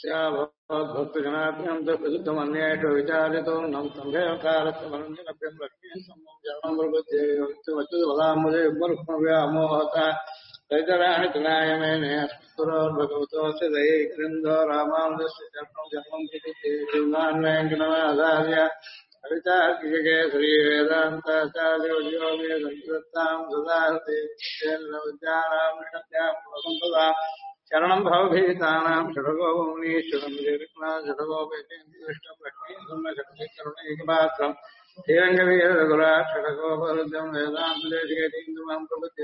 भक्तजनाभ्यं प्रसिद्धमन्येषु विचार्यतो नम सम्भेवकारत्वमनन्यनभ्यं लक्ष्मीं सम्मं शरणं प्रपद्ये वच्युतपदाम्बुजे युग्मरुक्मव्यामोहता तैतराणि तनायमेने अस्मत्पुरोर्भगवतोऽस्य दयैकरिन्दो रामानुजस्य चरणं जन्मं प्रपद्ये शिवनान् वेङ्कटनाथार्य कवितार्किकेसरी वेदान्ताचार्योऽयो मे सन्ततां सदा हृदि विद्यानां निषद्यां वसन्तदाम् शरणं भवभीतानां षडगोपमुनीश्वरं षडगोपेन्द्रष्टं लक्ष्मीकरुणैकपात्रं श्रीरङ्गवीरघुराक्षडगोपरुद्रं वेदान्तदेशिकेतीन्द्रमां प्रपद्ये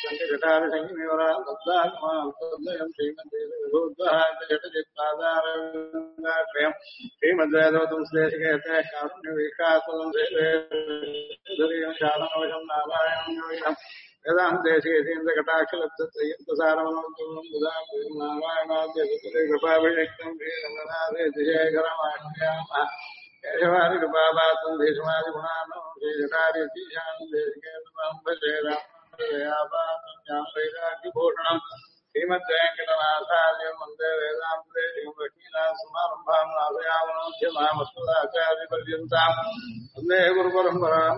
श्रीमत्सङ्कटारसंहिमेवरां श्रीमद्वेदविभूद्वहार्यजटचित्पादारविन्दाश्रयं श्रीमद्वेदवतं श्लेषिकेते कारुण्यवीक्षास्पदं श्रीवेदधुर्यं शासनवशं नारायणं योगिनम् वेदान्तेशीन्द्र कटाक्षलब्धसारमनोत्तमं नारायणाद्य कृपाभिषिक्तं श्रीरङ्गनाथेशेखरमाश्रयामः केशवारि कृपापात्रं देशमादिगुणानं श्रीजटार्यतीशान्देशिकेतमाम्बशेरामयापात्रं श्रीमद्वेङ्कटनाथार्यं वन्दे वेदान्तदेशिकं लक्ष्मीनाथसमारम्भां नाथयामनोध्यमामस्मदाचार्यपर्यन्तां वन्दे गुरुपरम्परां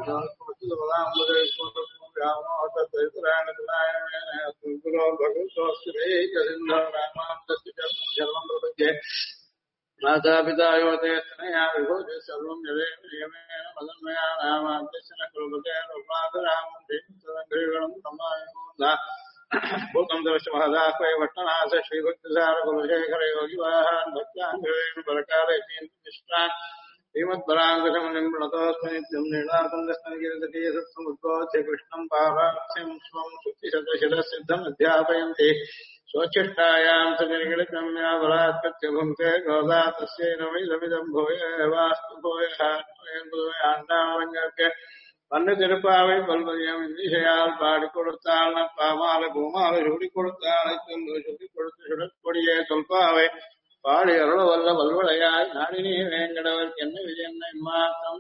माता पिता योते तनया विभूति सर्वं यदेव नियमेन मदन्मया नामाद्यस्य न कुरुते रूपादरामं श्रीमत्सदङ्घ्रिगणं ब्रह्मायुधा भूतं दर्श्य महदाह्वय भट्टनाथ श्रीभक्तिसार कुलशेखर योगिवाहान् भक्ताङ्घ्रेण परकालयतीन्द्रनिष्ठान् श्रीमद्पराङ्कुशमुनिं प्रणतोऽस्मि नित्यं नीलाकुन्दस्तनगिरितटीयसत्समुद्बोध्य कृष्णं पारार्थ्यं स्वं श्रुतिशतशिरसिद्धम् अध्यापयन्ति स्वच्छिष्टायां सजनिगणितं या बलात्कृत्य भुङ्क्ते गोदा तस्यै नमिदमिदं भूयवास्तु भूयाण्डावङ्गर्के பண்டு திருப்பாவை பல்வதியம் இந்திசையால் பாடி கொடுத்தாள் பாமால பூமால சுடி கொடுத்தாளை சொல்லி கொடுத்து சுடற்கொடியே சொல்பாவை பாடி அருள வல்ல வல்வளையாய் நாடினி வேங்கடவர் என்ன விஜயன்னை மாத்தம்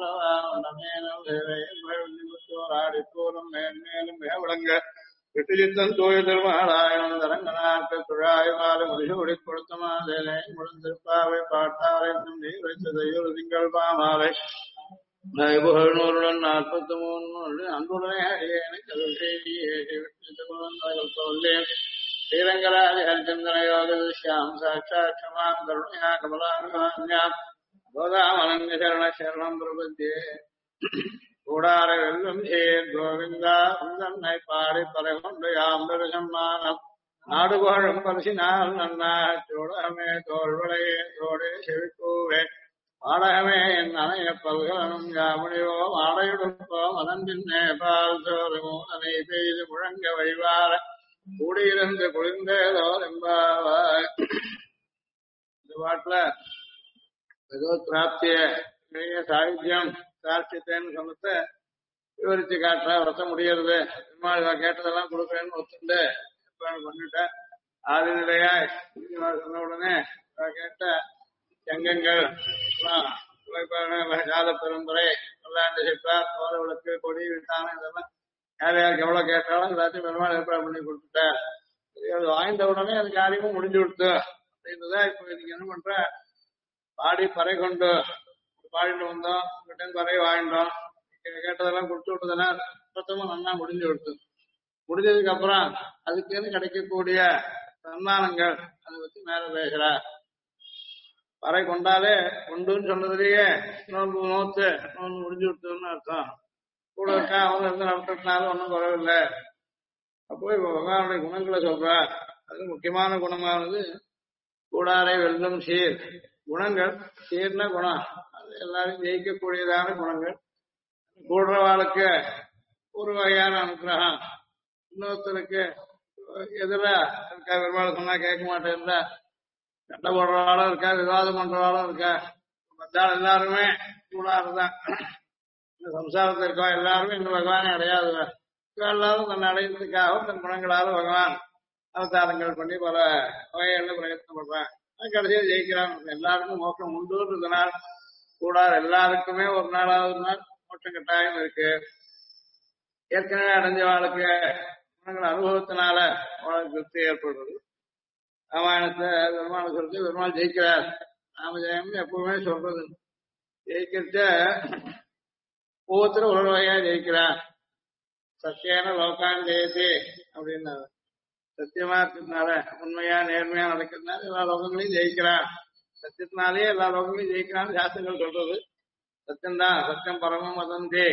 நாங்களவாண்டமேனோர் ஆடிப்போரும் மேன்மேலும் மேவளங்க விட்டுச்சித்தன் தூய திருமாலாயனம் தரங்கனாக்க துழாய்மால முடிசூடி கொடுத்த மாதேனை முழுந்திருப்பாவை பாட்டாரை நீர் வைத்த தையூர் திங்கள் பாமாலை புகழ்நூறுடன் 43 அன்புடனே அடியேனை கதல் செய்தியேன் ஸ்ரீரங்கராஜ ஹரிச்சந்திர யோக துஷ்யாம் சாட்சாட்சமாம் கருணையா கமலாமியாம் கோதாமனன்ய சரண சரணம் பிரபத்தியே கூடார வெல்லும் சேர் கோவிந்தா உந்தன்னை பாடி பறைகொண்டு யாம் சம்மானம் நாடு புகழும் பரிசினால் நன்னா சோழமே தோல்வளையே தோடே செவிக்கூவே ஆடகமே என் அணைய பல்கலனும் யாமுடியோ ஆடையுடுப்போம் அதன்பின்னே பால் சோறு மூலனை பெய்து முழங்க வைவார கூடியிருந்து குளிர்ந்தேதோ என்பாவாய். இந்த பாட்டுல பகவத் பிராப்திய சாகித்யம் சாட்சியத்தேன்னு சொன்னத விவரிச்சு காட்டுற வச முடியறது பெருமாள் கேட்டதெல்லாம் கொடுக்குறேன்னு ஒத்துண்டு பண்ணிட்டேன் ஆதி நிலையா சொன்ன உடனே கேட்ட சங்கங்கள் கால பெரும்புரை பல்லாண்டு சிப்பார் சோழர்களுக்கு கொடி விட்டான இதெல்லாம் யார் யாருக்கு எவ்வளவு கேட்டாலும் எல்லாத்தையும் பெருமாள் ஏற்பாடு பண்ணி கொடுத்துட்டார். அது வாய்ந்த உடனே அது காரியமும் முடிஞ்சு கொடுத்து அப்படின்றதான் இப்ப இதுக்கு என்ன பண்ற பாடி பறை கொண்டு பாடிட்டு வந்தோம் உங்ககிட்ட பறை வாங்கிட்டோம் கேட்டதெல்லாம் கொடுத்து விட்டதுன்னா சுத்தமும் நல்லா முடிஞ்சு கொடுத்து முடிஞ்சதுக்கு அப்புறம் அதுக்குன்னு கிடைக்கக்கூடிய சன்மானங்கள் அதை பத்தி மேல பேசுறா. பறை கொண்டாலே கொண்டுன்னு சொன்னதுலயே நோன்பு நோத்து நோன்பு முடிஞ்சு விட்டதுன்னு அர்த்தம். கூட இருக்கா அவங்க இருந்து நடத்துறதுனால ஒன்றும் குறவில்லை. அப்போ இப்ப பகவானுடைய குணங்களை சொல்றா. அது முக்கியமான குணமானது கூடாரை வெல்லும் சீர் குணங்கள். சீர்னா குணம், அது எல்லாரும் ஜெயிக்கக்கூடியதான குணங்கள். கூடுறவாளுக்கு ஒரு வகையான அனுகிரகம், இன்னொருத்தருக்கு எதிரா இருக்கா பெருமாள் சொன்னா கேட்க மாட்டேன் சண்டை போடுறவாளும் இருக்கா, விவாதம் பண்றவாளும் இருக்கா. மத்தாள் எல்லாருமே கூடாதுதான். சம்சாரத்தில் இருக்கா எல்லாருமே இந்த பகவானை அடையாது. எல்லாரும் தன்னை அடையிறதுக்காக தன் குணங்களால பகவான் அவதாரங்கள் பண்ணி பல வகைகள்ல பிரயத்னம் பண்றான். கடைசியில் ஜெயிக்கிறான். எல்லாருக்கும் மோட்சம் உண்டுன்றதுனால் கூடாது. எல்லாருக்குமே ஒரு நாளாவது நாள் மோட்சம் கட்டாயம் இருக்கு. ஏற்கனவே அடைஞ்ச வாழ்க்கை குணங்கள் அனுபவத்தினால அவளுக்கு திருப்தி ஏற்படுறது. ராமாயணத்தை பெருமாள் சொல்றது பெருமாள் ஜெயிக்கிறார் ராமஜெயம்னு எப்பவுமே சொல்றது ஜெயிக்கிறத ஒவ்வொருத்தரும் ஒரு வகையா ஜெயிக்கிறார் சத்தியான லோகான் ஜெயத்தே அப்படின்னாரு சத்தியமா இருக்கிறதுனால உண்மையா நேர்மையா நடக்கிறதுனால எல்லா லோகங்களையும் ஜெயிக்கிறான் சத்தியத்தினாலேயே எல்லா லோகங்களையும் ஜெயிக்கிறான்னு சாஸ்திரங்கள் சொல்றது சத்தியம்தான் சத்தியம் பரமம் வதந்தே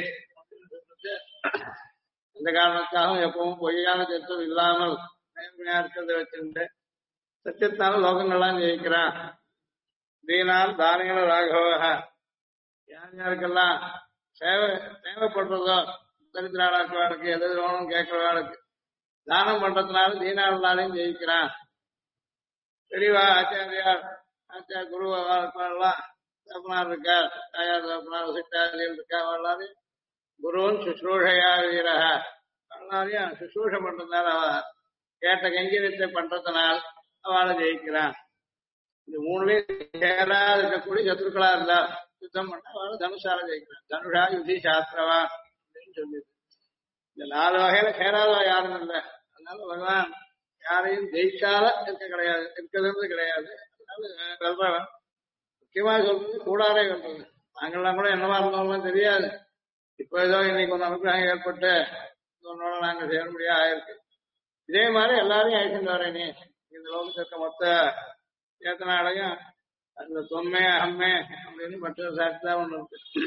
எந்த காரணத்துக்காகவும் எப்பவும் பொய்யான சத்தம் இல்லாமல் நேர்மையா இருக்கிறத வச்சிருந்து சத்தியத்தினால லோகங்கள்லாம் ஜெயிக்கிறான் தீனால் தானியங்கள் ராகவக யார் யாருக்கெல்லாம் தேவைப்படுறதோ தரித்திராளாக்குவாளுக்கு எது வேணும் கேட்கிறவாளுக்கு தானம் பண்றதுனால தீனாளாலையும் ஜெயிக்கிறான் தெளிவா ஆச்சாரியார் ஆச்சார குரு எல்லாம் தகப்பனார் இருக்கார் தாயார் தகப்பனார் சிட்டாரிகள் இருக்கா எல்லாரையும் குருவன் சுஷ்ரூஷையா வீரக எல்லாரையும் சுஷ்ரூஷ பண்றதுனால அவ கேட்ட கங்கீரத்தை பண்றதுனால் அவளை ஜெயிக்கிறான் இந்த மூணுலயும் சேராத இருக்கக்கூடிய சத்ருக்களா இருந்தா யுத்தம் பண்ண அவளை தனுஷால ஜெயிக்கிறான் தனுஷா யுதி சாஸ்திரவா அப்படின்னு சொல்லி இந்த 4 வகையில சேராதவா யாரும் இல்லை அதனால பகவான் யாரையும் ஜெயிக்காத இருக்கிறது கிடையாது அதனால முக்கியமா சொல்றது கூடாரே சொல்றது நாங்கள்லாம் கூட என்னவா இருந்தோம்லாம் தெரியாது இப்ப ஏதோ இன்னைக்கு ஒரு அனுகிரகம் ஏற்பட்டு உன்னோட நாங்க சேர முடியாது ஆயிருக்கு இதே மாதிரி எல்லாரையும் அழைச்சிட்டு வரேன் நீ இந்த லோகத்திற்கு மொத்த சேத்தனாலையும் அந்த தொன்மை அம்மை அப்படின்னு மற்ற சாட்சிதான் ஒண்ணு இருக்கு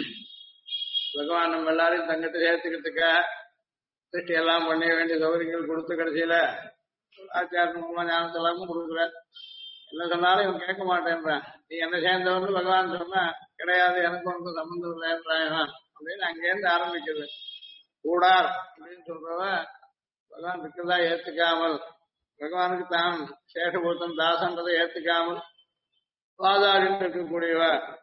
பகவான் நம்ம எல்லாரையும் தங்கிட்ட சேர்த்துக்கிறதுக்கா திருஷ்டி எல்லாம் பண்ண வேண்டிய சௌகரியங்கள் கொடுத்து கடைசியில ஆச்சாரம் மூலமா ஞானத்தெல்லாமும் கொடுக்குற என்ன சொன்னாலும் இவன் கேட்க மாட்டேன்றான் நீ என்ன சேர்ந்தவன்னு பகவான் சொன்னா கிடையாது எனக்கு ஒன்றும் சம்பந்தம் இல்லைன்றான் அப்படின்னு அங்கேருந்து ஆரம்பிக்குது கூடார் அப்படின்னு சொல்றவ பகவான் இருக்கிறதா ஏத்துக்காமல் பகவானுக்கு தான் சேஷபூத்தம் தாசன்றதை ஏத்துக்காமல் வாதாடிட்டு இருக்கக்கூடியவ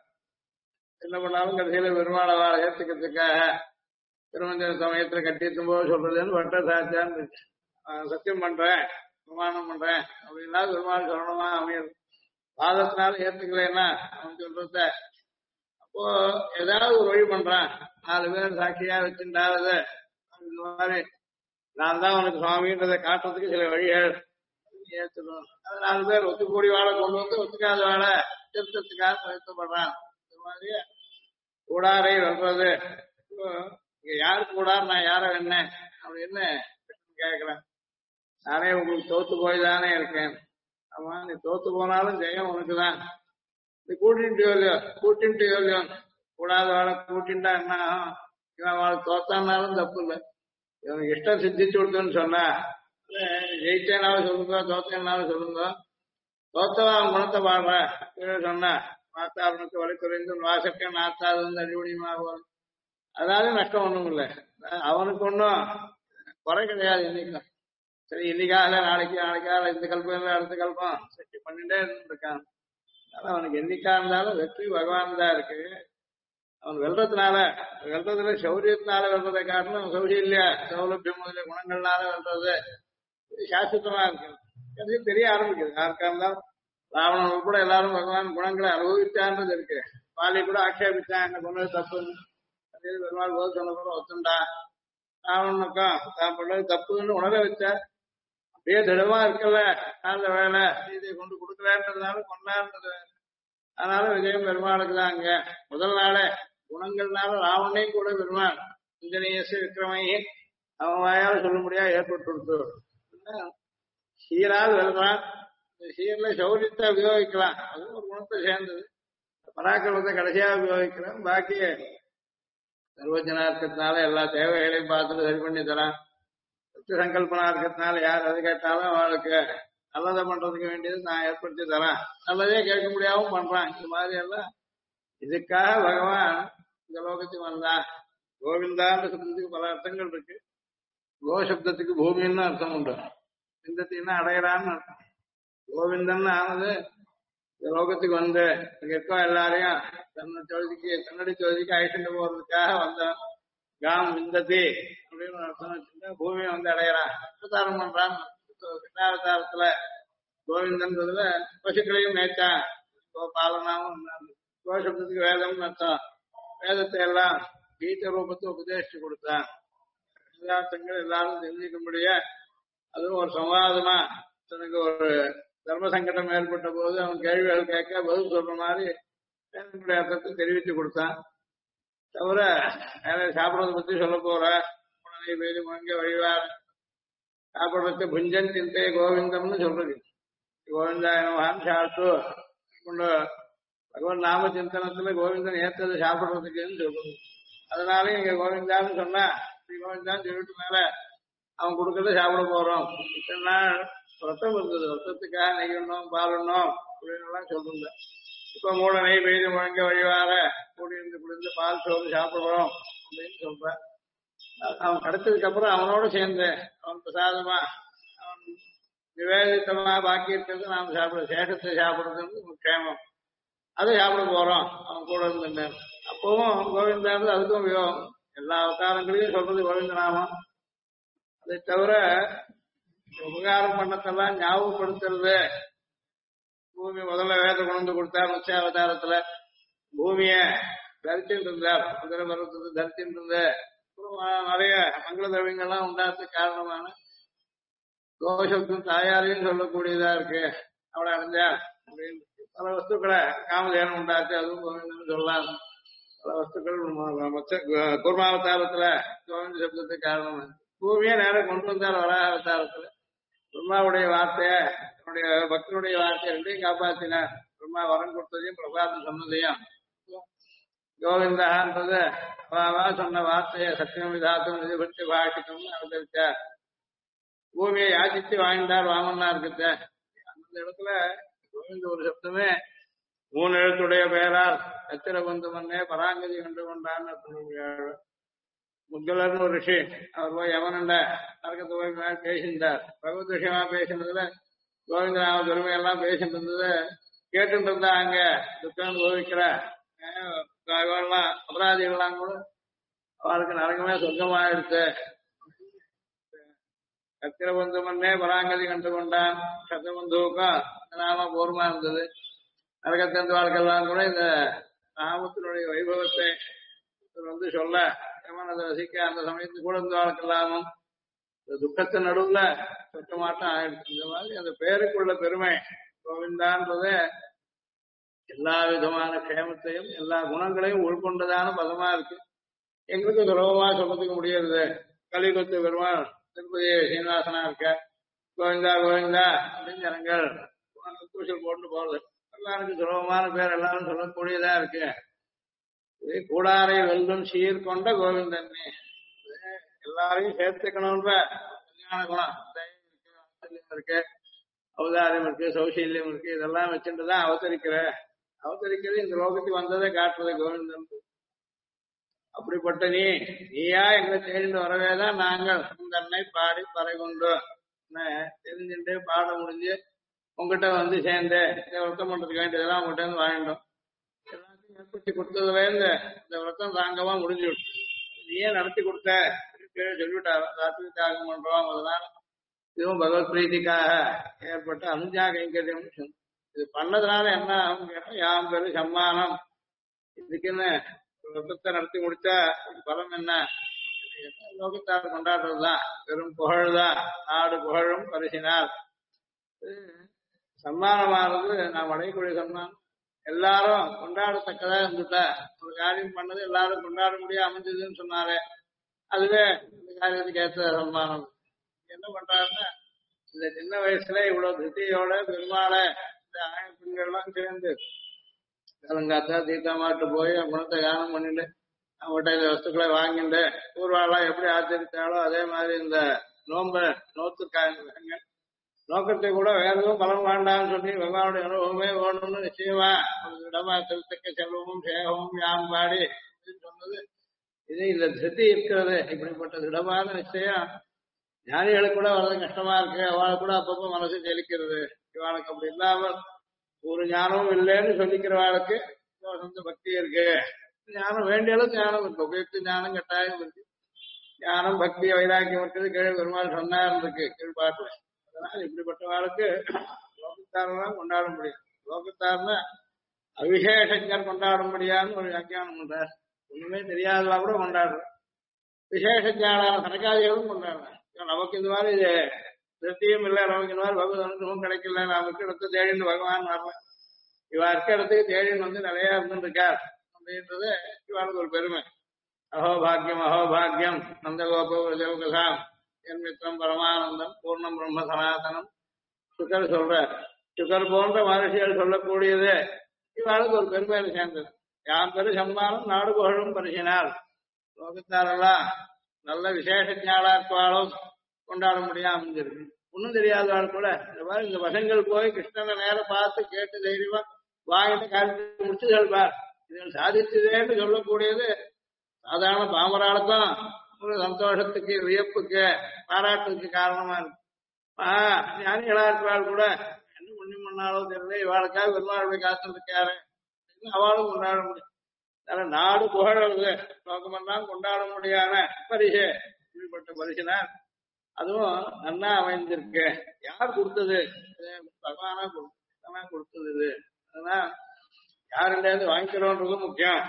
என்ன பண்ணாலும் கடைசியில பெருமாளவாளை ஏத்துக்கிறதுக்காக திருமஞ்சன சமயத்துல கட்டித்தும் போது சொல்றதுன்னு வட்ட சாச்சான்னு இருக்கு சத்தியம் பண்றேன் பிரமாணம் பண்றேன் அப்படின்னா பெருமாள் சொல்லணுமா அமையாது வாதத்தினால ஏத்துக்கலைன்னா அவன் சொல்றத அப்போ ஏதாவது ஒரு வழி பண்றான் 4 பேர் சாட்சியா வச்சுட்டாவது இந்த மாதிரி நான் தான் உனக்கு சுவாமின்றதை காட்டுறதுக்கு சில வழிகள் ஏற்றுக்கணும் அது 4 பேர் ஒத்துக்கூடி வாழை கொண்டு வந்து ஒத்துக்காத வாழை திருத்தத்துக்காக பிரயத்தப்படுறான் இந்த மாதிரி கூடாரை வெல்றது இங்க யாரு கூடார் நான் யார வேணேன் அப்படின்னு கேட்கிறேன் நானே உங்களுக்கு தோத்து போய் தானே இருக்கேன் ஆமா நீ தோத்து போனாலும் ஜெயம் உனக்குதான் நீ கூட்டின்ட்டு யோகியம் கூடாத வாழை கூட்டின்டா என்ன இவன் வாழை தோத்தானாலும் தப்பு இல்லை இவனுக்கு இஷ்டம் சித்திச்சு கொடுத்தோன்னு சொன்னா ஜெயிச்சேனாலும் சொல்லுங்க தோத்தேனாலும் சொல்லுங்க தோத்தவா அவன் குணத்தை பாடுற சொன்னா மாத்தாவனுக்கு வழி குறைந்து வாசக்க நாத்தாது வந்து அடிபடியுமாக அதனால நஷ்டம் ஒண்ணும் இல்லை அவனுக்கு ஒன்றும் குறை கிடையாது இன்னைக்கும் சரி இன்னைக்காக நாளைக்காக இந்த கல்பம் இல்லை அடுத்த கல்பம் சரி பண்ணிட்டே இருக்கான் அதனால அவனுக்கு என்னைக்கா இருந்தாலும் வெற்றி பகவான் தான் இருக்கு அவன் வெல்றதுல சௌரியத்தினால வெல்றதை காரணம் சௌரியம் இல்லையா சௌலபியம் முதலிய குணங்கள்னால வெல்றது சாஸ்திரமா இருக்கு அது தெரிய ஆரம்பிக்குது யாருக்கா இருந்தாலும் ராவணன் உட்பட எல்லாரும் பகவான் குணங்களை அனுபவிச்சான்றது இருக்கு பாலி கூட ஆட்சேபிச்சான் என்ன கொண்டது தப்புன்னு அதே பெருமாள் போது சொன்ன கூட ஒத்துண்டா ராவணனுக்கும் தான் பண்ணது தப்புன்னு உணர வச்சார் அப்படியே திடமா இருக்கல நல்ல வேலை சீதையை கொண்டு கொடுக்கலன்றதுனால கொண்டாடுறது அதனால விஜயம் பெருமாளுக்கு தான் அங்க முதல் நாளே குணங்கள்னால ராவணையும் கூட பெருமாள் இந்தனேசு விக்ரமையே அவன் வாயால சொல்ல முடியாது ஏற்பட்டு கொடுத்து சீரால் வெல்றான் இந்த சீர்ல சௌரியத்தை உபயோகிக்கலாம் அதுவும் ஒரு குணத்தை சேர்ந்தது பராக்கிரமத்தை கடைசியா உபயோகிக்கிறோம் பாக்கி சர்வஜனா இருக்கிறதுனால எல்லா தேவைகளையும் பார்த்துட்டு சரி பண்ணி தரான் சங்கல்பனா இருக்கிறதுனால யார் எது கேட்டாலும் அவளுக்கு நல்லதை பண்றதுக்கு வேண்டியது நான் ஏற்படுத்தி தரேன் நல்லதே கேட்க முடியாமவும் பண்றான் இந்த மாதிரி எல்லாம் இதுக்காக பகவான் இந்த லோகத்துக்கு வந்தான் கோவிந்தான்ற சப்தத்துக்கு பல அர்த்தங்கள் இருக்கு கோ சப்தத்துக்கு பூமின்னு அர்த்தம் உண்டு விந்தத்தின்னா அடையறான்னு அர்த்தம் கோவிந்தன் ஆனது இந்த லோகத்துக்கு வந்து இங்க இருக்கோ எல்லாரையும் தன்னடி தொகுதிக்கு அழைச்சிட்டு போறதுக்காக வந்தான் காம் விந்ததி அப்படின்னு அர்த்தம் வச்சுட்டா பூமியை வந்து அடையறான் அவதாரம் பண்றான் கிருஷ்ணாவதாரத்துல கோவிந்தன்றதுல பசுக்களையும் மேய்ச்சான் பாலனாவும் கோசப்தத்துக்கு வேதம்னு அர்த்தம் வேதத்தை எல்லாம் கீத ரூபத்தை உபதேசிச்சு கொடுத்தான் வேதார்த்தங்கள் எல்லாரும் தெரிஞ்சுக்க முடிய அதுவும் ஒரு சம்வாதமா தனக்கு ஒரு தர்ம சங்கடம் ஏற்பட்ட போது அவன் கேள்விகள் கேட்க பதில் சொல்ற மாதிரி என்னுடைய அர்த்தத்தை தெரிவித்து கொடுத்தான். தவிர வேற சாப்பிடறத பத்தி சொல்ல போற உடனே பேரு வாங்க வழிவார் சாப்பிடறதுக்கு புஞ்சன் சிந்தை கோவிந்தம்னு சொல்றது. கோவிந்தாயனவான் சாப்பிட்டு கொண்டு பகவான் நாம சிந்தனத்துல கோவிந்தன் ஏத்தது சாப்பிடுறதுக்குன்னு சொல்றது. அதனால இங்க கோவிந்தான்னு சொன்னா ஸ்ரீ கோவிந்தான்னு சொல்லிட்டு மேல அவன் கொடுக்கறத சாப்பிட போறோம். இத்தனை நாள் ரத்தம் இருந்தது, ரத்தத்துக்காக நெய்யணும் பாலணும் அப்படின்னு எல்லாம் சொல்லுங்க. இப்ப மூட நெய் பெய்து முழங்க வழிவார கூடியிருந்து குளிர்ந்து பால் சோறு சாப்பிடுறோம் அப்படின்னு சொல்றேன். அவன் கிடைச்சதுக்கு அப்புறம் அவனோட சேர்ந்து அவன் பிரசாதமா அவன் நிவேதித்தமா பாக்கி இருக்கிறது நாம் சாப்பிடுற சேஷத்தை சாப்பிடுறது முக்கியமம். அதை சாப்பிட போறோம் அவன் கூட இருந்து. அப்பவும் கோவிந்தாந்து அதுக்கும் வியோகம். எல்லா அவதாரங்களையும் சொல்றது கோவிந்த நாமம். அதை தவிர உபகாரம் பண்ணத்தெல்லாம் ஞாபகப்படுத்துறது. பூமி முதல்ல வேத கொண்டு கொடுத்தார் உச்சாவதாரத்துல. பூமிய தரிச்சுட்டு இருந்தார், குதிரை பருவத்தை தரிச்சுட்டு இருந்து நிறைய மங்கள திரவியங்கள்லாம் உண்டாகிறதுக்கு காரணமான கோஷத்தும் தாயாரையும் சொல்லக்கூடியதா இருக்கு. அவளை அடைஞ்சா அப்படின்னு பல வஸ்துக்களை காமதேனம் உண்டாச்சு, அதுவும் கோவிந்தன்னு சொல்லலாம். பல வஸ்துக்கள் கூர்மாவதாரத்துல கோவிந்த சப்தத்துக்கு காரணம். பூமியை நேரம் கொண்டு வந்தார் வராக அவதாரத்துல. பிரம்மாவுடைய வார்த்தைய என்னுடைய பக்தனுடைய வார்த்தையை ரெண்டையும் காப்பாத்தினார். பிரம்மா வரம் கொடுத்ததையும் பிரபாதம் சொன்னதையும் கோவிந்தான்றது அவாவா சொன்ன வார்த்தையை சத்தியம் விதாத்தம் நிதிபட்சி பாஷித்தம்னு அவதரிச்சார். பூமியை யாச்சித்து வாழ்ந்தார் வாமன்னா இருக்கிற அந்த இடத்துல கோவிந்த ஒரு சப்தமே 3 எழுத்துடைய பெயரால் எத்திர பந்து மண்ணே பராங்கதி கண்டு கொண்டான்னு சொல்லுவார். முத்கலர்னு ஒரு ரிஷி அவர் போய் யமனண்ட நரகத்து போய் பேசியிருந்தார். பகவத் விஷயமா பேசினதுல கோவிந்தநாம பெருமையெல்லாம் பேசிட்டு இருந்தது கேட்டு இருந்தா அங்க துக்கம் அனுபவிக்கிற அபராதிகள்லாம் கூட அவளுக்கு நரகமே சொர்க்கமாயிடுச்சு. சத்திரபந்து மண்ணே பராங்கதி கண்டு கொண்டான் சத்தபந்துவுக்கும் நாம பூர்வமா இருந்தது. நரகத்தந்து வாழ்க்கெல்லாம் கூட இந்த நாமத்தினுடைய வைபவத்தை வந்து சொல்ல அதை ரசிக்க அந்த சமயத்துக்கு கூட இந்த வாழ்க்கெல்லாமும் இந்த துக்கத்தின் நடுவுல சொச்சமாட்டம் ஆயிடுச்சு. இந்த மாதிரி அந்த பேருக்குள்ள பெருமை கோவிந்தான்றது எல்லா விதமான க்ஷேமத்தையும் எல்லா குணங்களையும் உள்கொண்டதான பதமா இருக்கு. எங்களுக்கு சுலபமா சொல்றதுக்கு முடியாது. கலியுகத்து பெருமாள் திருப்பதி சீனிவாசனா இருக்க கோவிந்தா கோவிந்தா அப்படின்னு ஜனங்கள் கூச்சல் போட்டு போறது எல்லாருக்கும் சுலபமான பேர் எல்லாரும் சொல்லக்கூடியதா இருக்கு. கூடாரை வெல்லும் சீர் கொண்ட கோவிந்தன் எல்லாரையும் சேர்த்துக்கணும்ன்ற கல்யாண குணம் இருக்கு, அவதாரம் இருக்கு, சௌசல்யம் இருக்கு. இதெல்லாம் வச்சுட்டுதான் அவதரிக்கிறது இந்த லோகத்துக்கு வந்ததை காட்டுறது கோவிந்தன். அப்படிப்பட்ட நீயா எங்களை தேடிட்டு வரவேதான் நாங்கள் உங்கன்னை பாடி பறை கொண்டு தெரிஞ்சுட்டு பாட முடிஞ்சு உங்ககிட்ட வந்து சேர்ந்து விரத்தம் பண்றதுக்கு வேண்டியதெல்லாம் உங்ககிட்ட இருந்து வாங்கிட்டோம். எல்லாத்தையும் ஏற்படுத்தி கொடுத்ததுல இந்த விரத்தம் தாங்கமா முடிஞ்சு விட்டு நீயே நடத்தி கொடுத்த சொல்லிவிட்டா ராத்திரி தியாகம் பண்றோம். அதனால இதுவும் பகவத் பிரீதிக்காக ஏற்பட்ட அனுஜா கைங்கரியம். இது பண்ணதுனால என்ன ஆகும் கேட்டா யாம் பெரு சம்மானம். இதுக்குன்னு விரதத்தை நடத்தி முடிச்சா பலம் என்ன? லோகத்தார் கொண்டாடுறதுதான் பெரும் புகழ்தான். நாடு புகழும் பரிசினார். சம்மானமானது நாம் அடையக்கூடிய சம்மானம் எல்லாரும் கொண்டாடத்தக்கதா இருந்துட்டா ஒரு காரியம் பண்ணது எல்லாரும் கொண்டாட முடிய அமைஞ்சதுன்னு சொன்னாரே அதுவே இந்த காரியத்துக்கு ஏற்ற சம்மானம். என்ன பண்றாருன்னா இந்த சின்ன வயசுல இவ்வளவு திருப்தியோட பெருமாளை இந்த ஆயிரம் பெண்கள்லாம் சேர்ந்து கலங்காத்தா தீர்த்தமாட்டு போய் குணத்தை காரணம் பண்ணிட்டு அவங்ககிட்ட இந்த வஸ்துக்களை வாங்கிட்டு பூர்வாலாம் எப்படி ஆச்சரித்தாலோ அதே மாதிரி இந்த நோம்ப நோத்துக்காங்க நோக்கத்தை கூட வேற எதுவும் பலம் வேண்டாம்னு சொல்லி பகவானுடைய அனுபவமே வேணும்னு நிச்சயமா ஒரு இடமா திருத்தக்க செல்வமும் சேகமும் யாம் பாடி சொன்னது. இது இந்த திருப்தி இருக்கிறது. இப்படிப்பட்ட திடமான நிச்சயம் ஞானிகளுக்கு கூட வர்றது கஷ்டமா இருக்கு. அவளுக்கு கூட அப்பப்போ மனசு தெளிக்கிறது. இவாளுக்கு அப்படி இல்லாமல் ஒரு ஞானமும் இல்லைன்னு சொல்லிக்கிறவாளுக்கு சொந்த பக்தி இருக்கு. ஞானம் வேண்டிய அளவுக்கு ஞானம் இருக்கு. உபயுக்த ஞானம் கட்டாயம் இருக்கு. ஞானம் பக்தி வைராக்கியம் இருக்குது கீழ் பெருமாள் சொன்னார் இருக்கு கீழ்பாட்டுல. அதனால இப்படிப்பட்டவாளுக்கு லோகத்தாரெல்லாம் கொண்டாட முடியும். லோகத்தார்னா அவிசேஷங்கர் கொண்டாட முடியாதுன்னு ஒரு வியாக்கியானம் பண்றார். ஒண்ணுமே தெரியாதவா கூட கொண்டாடுற விசேஷ ஞானான சனகாதிகளும் கொண்டாடுறாங்க. நமக்கு இந்த மாதிரி திருப்தியும் இல்லை நமக்கு இந்த மாதிரி பகவத் அனுகிரகம் கிடைக்கல நாம இருக்க இடத்து தேடின்னு பகவான் வரல இவா இருக்க இடத்துக்கு தேடின்னு வந்து நிறைய இருந்துருக்கார் அப்படின்றது இவாளுக்கு ஒரு பெருமை அஹோபாகியம் நந்தகோபம் என் மித்திரம் பரமானந்தம் பூர்ணம் பிரம்ம சனாதனம் சுகர் சொல்ற சுகர் போன்ற மகர்ஷிகள் சொல்லக்கூடியது இவாளுக்கு ஒரு பெருமையில சேர்ந்தது யாம் பெரு சம்மானம் நாடு புகழும் பரிசினால் லோகத்தாரெல்லாம் நல்ல விசேஷ ஞானாத்வாலும் கொண்டாட முடியாம இருக்கு ஒன்னும் தெரியாதவாள் கூட இந்த மாதிரி இந்த வசங்கள் போய் கிருஷ்ணனை நேரம் பார்த்து கேட்டு தைரியமா வாங்கிட்டு காரியத்தை முடிச்சுகள் பார் இதில் சாதிச்சதேன்னு சொல்லக்கூடியது சாதாரண பாமராளத்தான் ஒரு சந்தோஷத்துக்கு வியப்புக்கு பாராட்டுக்கு காரணமா இருக்கு ஞானிகளா இருக்கிறாள் கூட என்ன புண்ணியம் பண்ணாலும் தெரியல இவாளுக்காக பெருமாளுடைய காத்து இருக்காரு அவளும் கொண்டாட முடியும் அதனால நாடு புகழறது லோகமெல்லாம் கொண்டாட முடியாத பரிசு இப்படிப்பட்ட பரிசுனா அதுவும் நன்னா அமைந்திருக்கு யார் கொடுத்தது பகவானா கொடுத்தது இது அதனால யாருலேருந்து வாங்கிக்கிறோன்றது முக்கியம்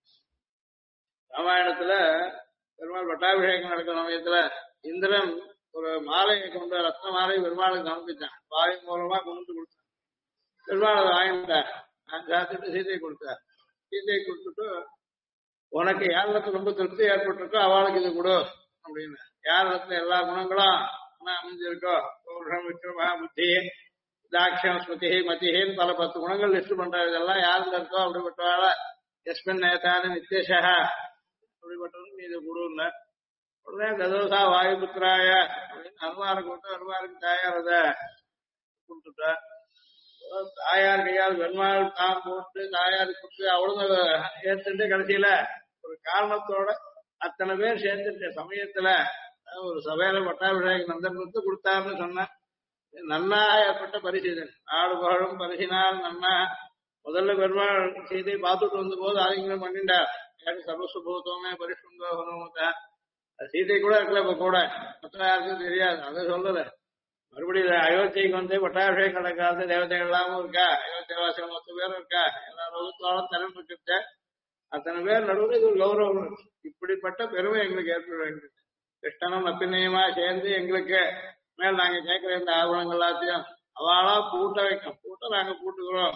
ராமாயணத்துல பெருமாள் பட்டாபிஷேகம் நடக்கிற சமயத்துல இந்திரன் ஒரு மாலையை கொண்டு ரத்ன மாலை பெருமாளுக்கு சமர்ப்பிச்சான் வாயு மூலமா கொண்டு கொடுத்தான் பெருமாள் அதை வாங்கிட்டார் நான் சாத்திட்டு சீதையை கொடுத்தார் சீதையை கொடுத்துட்டு உனக்கு யாரிடத்துல ரொம்ப திருப்தி ஏற்பட்டிருக்கோ அவளுக்கு இது கொடு அப்படின்னு யாரிடத்துல எல்லா குணங்களும் அமைஞ்சிருக்கோ பௌருஷம் விக்ரமா புத்தி தாட்சியம் ஸ்மிருதி மதிஹேன்னு பல 10 குணங்கள் லிஸ்ட் பண்றாரு இதெல்லாம் யாருல இருக்கோ அப்படிப்பட்டவாள எஸ்மின் நேதான நித்யேஷா அப்படிப்பட்டவங்க நீ இதை கொடுன்னு உடனே கதோசா வாயுபுத்திராய அப்படின்னு அனுமாரை கொடுத்து அனுமாருக்கு தாயார் அதை கொடுத்துட்டா தாயார் கையால் வெண்மாள் தான் போட்டு தாயார் கொடுத்து அவளும் ஏத்துட்டு கடைசியில ஒரு காரணத்தோட அத்தனை பேர் சேர்ந்துட்ட சமயத்துல ஒரு சபையில பட்டாபிஷேகம் நந்தனுக்கு கொடுத்தாருன்னு சொன்ன நன்னா ஏற்பட்ட பரிசீலன் நாடு புகழும் பரிசினால் நன்னா முதல்ல பெருமாள் செய்தியை பார்த்துட்டு வந்த போது ஆலிங்கனம் பண்ணிட்டார் சர்வசுபூத்தமே பரிசுந்தோகனோமத்தா சீதை கூட இருக்கல இப்ப கூட மற்ற யாருக்கும் தெரியாது அதை சொல்லல மறுபடியும் அயோத்திக்கு வந்து பட்டாபிஷேகம் நடக்காது தேவதைகள் எல்லாமும் இருக்கா அயோத்திய வாசிகள் 10 பேரும் இருக்கா எல்லா ரோகத்தோட திறன் இருக்கு அத்தனை பேர் நடுவில் இது கௌரவம் இப்படிப்பட்ட பெருமை எங்களுக்கு ஏற்பட வேண்டியது கிருஷ்ணனும் நப்பினையுமா சேர்ந்து எங்களுக்கு மேல் நாங்க கேட்கிற இந்த ஆவணங்கள் எல்லாத்தையும் அவளா பூட்ட வைக்கும் பூட்ட நாங்க பூட்டுக்கிறோம்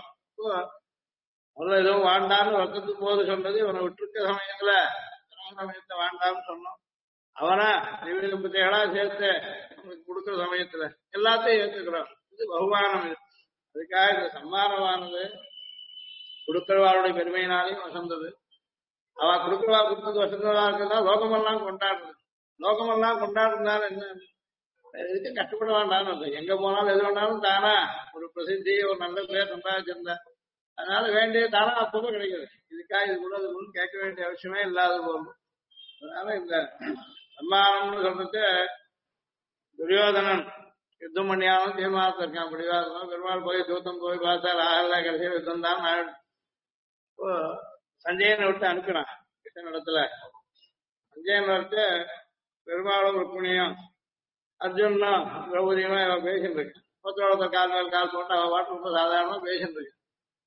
முதல்ல எதுவும் வேண்டான்னு வக்கத்துக்கு போது சொன்னது இவனை விட்டுருக்க சமயத்துல சமயத்தை வேண்டாம்னு சொன்னோம் அவனா நிவேதம்பத்தைகளா சேர்த்து அவனுக்கு கொடுக்குற சமயத்துல எல்லாத்தையும் ஏத்துக்கிறோம் இது பகுமானம் இது அதுக்காக இந்த சம்மானமானது கொடுக்கிறவாளுடைய பெருமையினாலையும் வசந்தது அவ கொடுக்கிறவா கொடுத்தது வசந்ததா இருக்குதா லோகமெல்லாம் கொண்டாடுறது லோகமெல்லாம் கொண்டாடுறதுனால என்ன இதுக்கு கஷ்டப்பட வேண்டாம்னு எங்க போனாலும் எது வேணாலும் தானா ஒரு பிரசித்தி ஒரு நல்ல பேர் சம்பாதிச்சிருந்த அதனால வேண்டிய தானா அப்பவும் கிடைக்குது இதுக்காக இது கூட அது கூட கேட்க வேண்டிய அவசியமே இல்லாத போகும் அதனால இந்த சம்மானம்னு சொல்றது துரியோதனன் யுத்தம் பண்ணியாலும் தீர்மானத்தில் இருக்கான் பிடிவாதம் பெருமாள் போய் தூத்தம் போய் பார்த்தா ராகல கடைசியில் யுத்தம் தான் இப்போ சஞ்சயனை விட்டு அனுப்பினான் கிருஷ்ணன் இடத்துல சஞ்சயன் வரத்து பெருமாளும் ருக்மிணியும் அர்ஜுனும் திரௌபதியுமா இவன் பேசிட்டு இருக்கு ஒருத்தரோட கால் மேல் கால் போட்டு அவன் பாட்டு ரொம்ப சாதாரணமா பேசிட்டு இருக்கு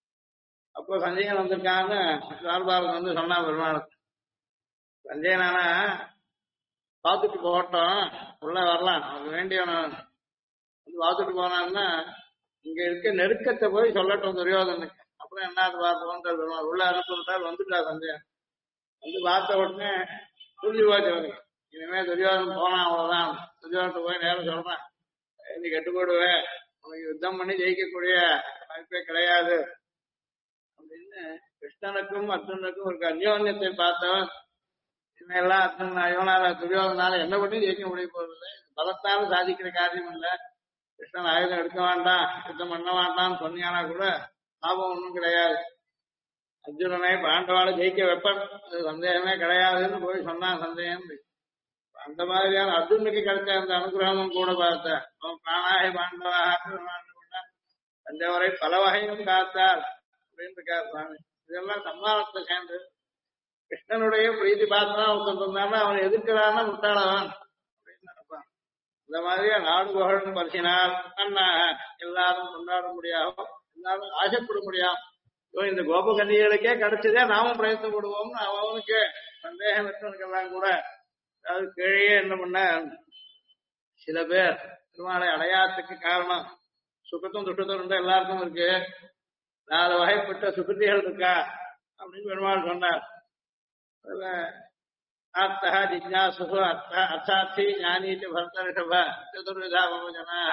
அப்போ சஞ்சயன் வந்திருக்கான்னு சார்பாரத் வந்து சொன்னான் பெருமாளுக்கு சஞ்சயனானா பார்த்துட்டு போட்டோம் உள்ள வரலாம் அவனுக்கு வேண்டியவன வந்து பார்த்துட்டு போனான்னா இங்க இருக்க நெருக்கத்தை போய் சொல்லட்டும் துரியோதனுக்கு அப்புறம் என்ன பார்ப்போம் பெருமாள் உள்ள அனுப்பிட்டால் வந்துட்டா சஞ்சயன் வந்து பார்த்த உடனே புரிஞ்சு போச்சு அவனுக்கு இனிமே துரியோதன் போனான் அவ்வளவுதான் துரியோதன் போய் நேரம் சொல்றான் நீ கெட்டு போடுவேன் உனக்கு யுத்தம் பண்ணி ஜெயிக்கக்கூடிய வாய்ப்பே கிடையாது அப்படின்னு கிருஷ்ணனுக்கும் அர்ஜுனுக்கும் ஒரு அந்யோன்யத்தை பார்த்தவன் இவெல்லாம் அர்ஜுன் இவனால துரியோதனால என்ன பண்ணி ஜெயிக்க முடிய போறது பலத்தால சாதிக்கிற காரியம் இல்லை கிருஷ்ணன் ஆயுதம் எடுக்க வேண்டாம் யுத்தம் பண்ண வேண்டாம்னு சொன்னியானா கூட லாபம் ஒன்றும் கிடையாது அர்ஜுனனை பாண்டவால ஜெயிக்க வைப்பன் அது சந்தேகமே கிடையாதுன்னு போய் சொன்னான் சந்தேகம் அந்த மாதிரியான அர்ஜுனுக்கு கிடைச்ச அந்த அனுகிரகமும் கூட பார்த்தேன் அவன் பிராணாய பாண்டவாக தஞ்சவரை பல வகையும் காத்தார் அப்படின்னு இருக்கார் சுவாமி இதெல்லாம் சம்மானத்தை சேர்ந்து கிருஷ்ணனுடைய பிரீதி பார்த்தா ஒருத்தன் இருந்தான்னா அவன் எதிர்க்கிறான்னா முட்டாளவன் அப்படின்னு நினைப்பான் இந்த மாதிரியா நாடு புகழும் பரிசினால் அண்ணா எல்லாரும் கொண்டாட முடியாமோ எல்லாரும் ஆசைப்பட முடியாம இந்த கோபகன்னிகளுக்கே கிடைச்சதே நாமும் பிரயத்தப்படுவோம்னு அவனுக்கு சந்தேகம் வச்சவனுக்கெல்லாம் கூட அதாவது கீழே என்ன பண்ண சில பேர் பெருமாளை அடையாததுக்கு காரணம் சுகத்தும் துக்கத்தும் ரெண்டும் எல்லாருக்கும் இருக்கு, 4 வகைப்பட்ட சுகிருதிகள் இருக்கா அப்படின்னு பெருமாள் சொன்னார். அதுல ஆர்த்தா ஜிஜ்ஞாசுகு அர்த்தார்த்தி ஞானீச்ச பரதரிஷப சதுர்விதா மம ஜனாஹ.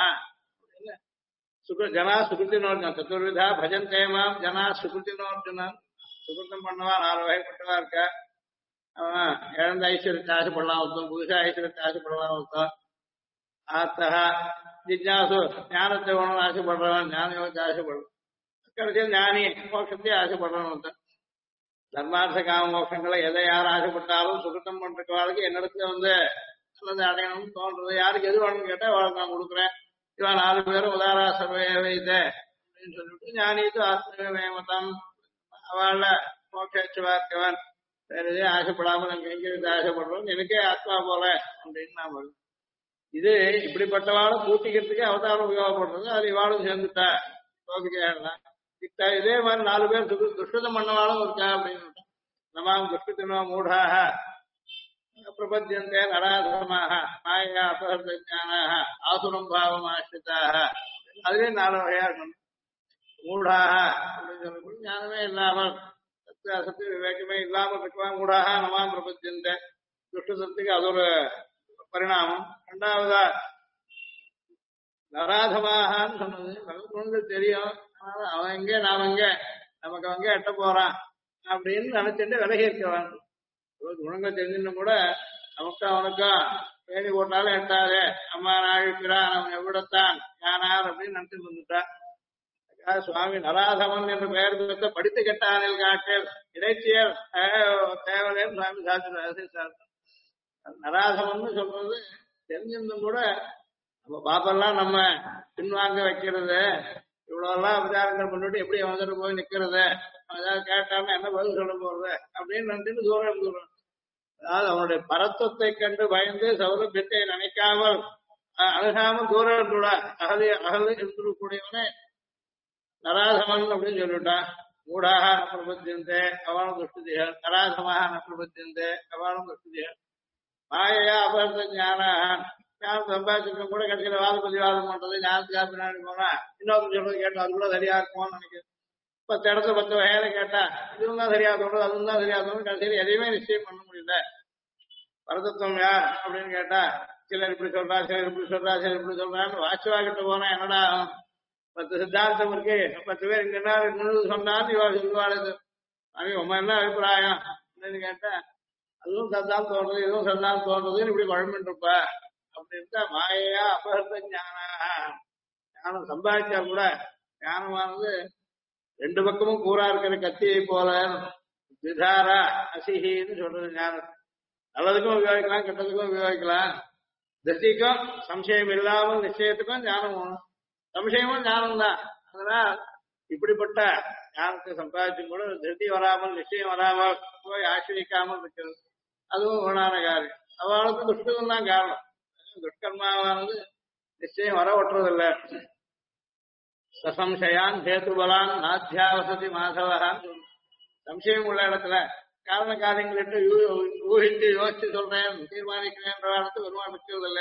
ஜனா சுகிருத்தினோர்ஜன சதுர்விதா பஜந்தே மாம் ஜனா சுகிருத்தினோர்ஜனன். சுகிருத்தம் பண்ணவா 4 வகைப்பட்டவா இருக்கா. அவன் இழந்த ஐஸ்வர்யத்தை ஆசைப்படலாம் ஒருத்தன், புதுசா ஐஸ்வர்யத்தை ஆசைப்படலாம் ஒருத்தன். ஆர்த்தா ஜிஜ்ஞாசு ஞானத்தை வேணும்னு ஆசைப்படுறவன், ஞான யோகத்தை ஆசைப்படுறான். கடைசியில் ஞானி மோட்சத்தையே ஆசைப்படுறவன் ஒருத்தன். தர்மார்த்த காம மோட்சங்களை எதை யார் ஆசைப்பட்டாலும் சுகத்தம் பண்றவாளுக்கு என்னிடத்துல நல்லது அடையணும்னு தோன்றது. யாருக்கு எது வேணும்னு கேட்டா அவளுக்கு நான் கொடுக்குறேன். இவன் 4 பேரும் உதாரா சர்வே வைத்த அப்படின்னு சொல்லிட்டு ஞானித்து ஆத்மேமதம் அவள மோட்சச்சுவா இருக்கவன், வேற எதையும் ஆசைப்படாமல் எனக்கு எங்க ஆசைப்படுறோம், எனக்கே ஆத்மா போல அப்படின்னு நான் சொல்றேன். இது இப்படிப்பட்டவாளும் கூட்டிக்கிறதுக்கு அவதாரம் உபயோகப்படுறது. அது இவாளும் சேர்ந்துட்டா லோகிக்கலாம். இதே மாதிரி 4 பேர் துஷ்டதம் பண்ணவாளும் இருக்கா அப்படின்னு. நமாம் துஷ்டத்தினோ மூடாக பிரபத்தியந்தே நராதமாக மாயா அபகர்தஞானாக ஆசுரம் பாவம் ஆசிரிதாக. அதுவே 4 வகையா இருக்கணும். மூடாக அப்படின்னு சொல்லக்கூடிய ஞானமே இல்லாமல் சத்திய விவேகமே இல்லாமல் இருக்கவா மூடாக நமாம் பிரபத்தியந்தே. துஷ்டத்துக்கு அது ஒரு பரிணாமம். 2வதா நராதமாகன்னு சொன்னது நமக்கு தெரியும், அவன் எங்க நாம எங்க, நமக்கு அவங்க எட்ட போறான் அப்படின்னு நினைச்சிட்டு விலகி இருக்கவான். குணங்கள் தெரிஞ்சுன்னு கூட நமக்கு அவனுக்கும் வேணி போட்டாலும் எட்டாதே, அம்மா நாழிக்கிறான் அவன் எவ்விடத்தான் யானார் அப்படின்னு நினைச்சிட்டு வந்துட்டான். சுவாமி நராதவன் என்ற பெயர் கொடுத்த படித்து கெட்டானில் காட்டில் இறைச்சியர் தேவலேன்னு சுவாமி சாஸ்திர. நராதவன் சொல்றது தெரிஞ்சிருந்தும் கூட நம்ம பாப்பெல்லாம் நம்ம பின்வாங்க வைக்கிறது, இவ்வளவு எல்லாம் விசாரங்கள் பண்ணிட்டு எப்படி வந்துட்டு போய் நிக்கிறது, ஏதாவது கேட்டாலும் என்ன பதில் சொல்ல போறது அப்படின்னு நினைச்சுட்டு தூரம் இருந்துடுறோம். அதாவது அவனுடைய பரத்துவத்தை கண்டு பயந்து சௌரபியத்தை நினைக்காமல் அணுகாமல் தூரம் இருந்துடா அகல இருந்துடக்கூடியவனே நராதமன் அப்படின்னு சொல்லிவிட்டான். மூடாக நப்பிரபத்தியந்தே அவனும் துஷ்டிதிகள், நராதமாக நப்பிரபத்தியந்தே அவனும் துஷ்டிதிகள். மாயையா அபகர்த்த ஞானாக ஞானம் சம்பாதிச்சிருக்க கூட கடைசியில வாதம் பண்றது, ஞானத்துக்காக பின்னாடி போனா இன்னொரு சொல்றது கேட்டோம், அது கூட சரியா இருக்குமோன்னு நினைக்கிறேன். 10 இடத்துல 10 வகையில கேட்டா இதுவும் தான் சரியா தோணுது, அதுவும் தான் சரியா தோணுது, கடைசியில எதையுமே நிச்சயம் பண்ண முடியல. பரதத்துவம் யார் அப்படின்னு கேட்டா சிலர் இப்படி சொல்றா, சிலர் இப்படி சொல்றா, சிலர் இப்படி சொல்றான்னு வாட்சுவா கிட்ட போனா என்னடா 10 சித்தாந்தம் இருக்கு, 10 பேர் இங்க என்ன சொன்னான்னு இவா சொல்லுவாள். அது உங்க என்ன அபிப்பிராயம் அப்படின்னு கேட்டா அதுவும் சத்தாம் தோன்றது, இதுவும் சத்தாம் தோன்றதுன்னு இப்படி குழம்பிட்டு இருப்ப அப்படின்ட்டா மாயையா அபகர்த்த ஞானம் சம்பாதிச்சா கூட ஞானமானது 2 பக்கமும் கூறா இருக்கிற கத்தியை போல விதாரா அசிஹின்னு சொல்றது. ஞானம் நல்லதுக்கும் உபயோகிக்கலாம், கெட்டதுக்கும் உபயோகிக்கலாம். திருஷ்டிக்கும் சம்சயம் இல்லாமல் நிச்சயத்துக்கும் ஞானம் வேணும், சம்சயமும் ஞானம் தான். அதனால் இப்படிப்பட்ட ஞானத்தை சம்பாதிச்சும் கூட திருஷ்டி வராமல் நிச்சயம் வராமல் போய் ஆசிரிக்காமல் இருக்கிறது, அதுவும் வீணான காரியம். அவளுக்கு துஷ்டம் தான் காரணம். துஷ்கர்மாவானது நிச்சயம் வர ஒட்டுறதில்லை. சசம்சயான் ஹேத்துபலான் நாத்தியாவசதி மாதவரான். சம்சயம் உள்ள இடத்துல காரண காரியங்களிட்டு ஊகிட்டு யோசிச்சு சொல்றேன் தீர்மானிக்கிறேன் பெருமாள் நிற்கிறதில்லை.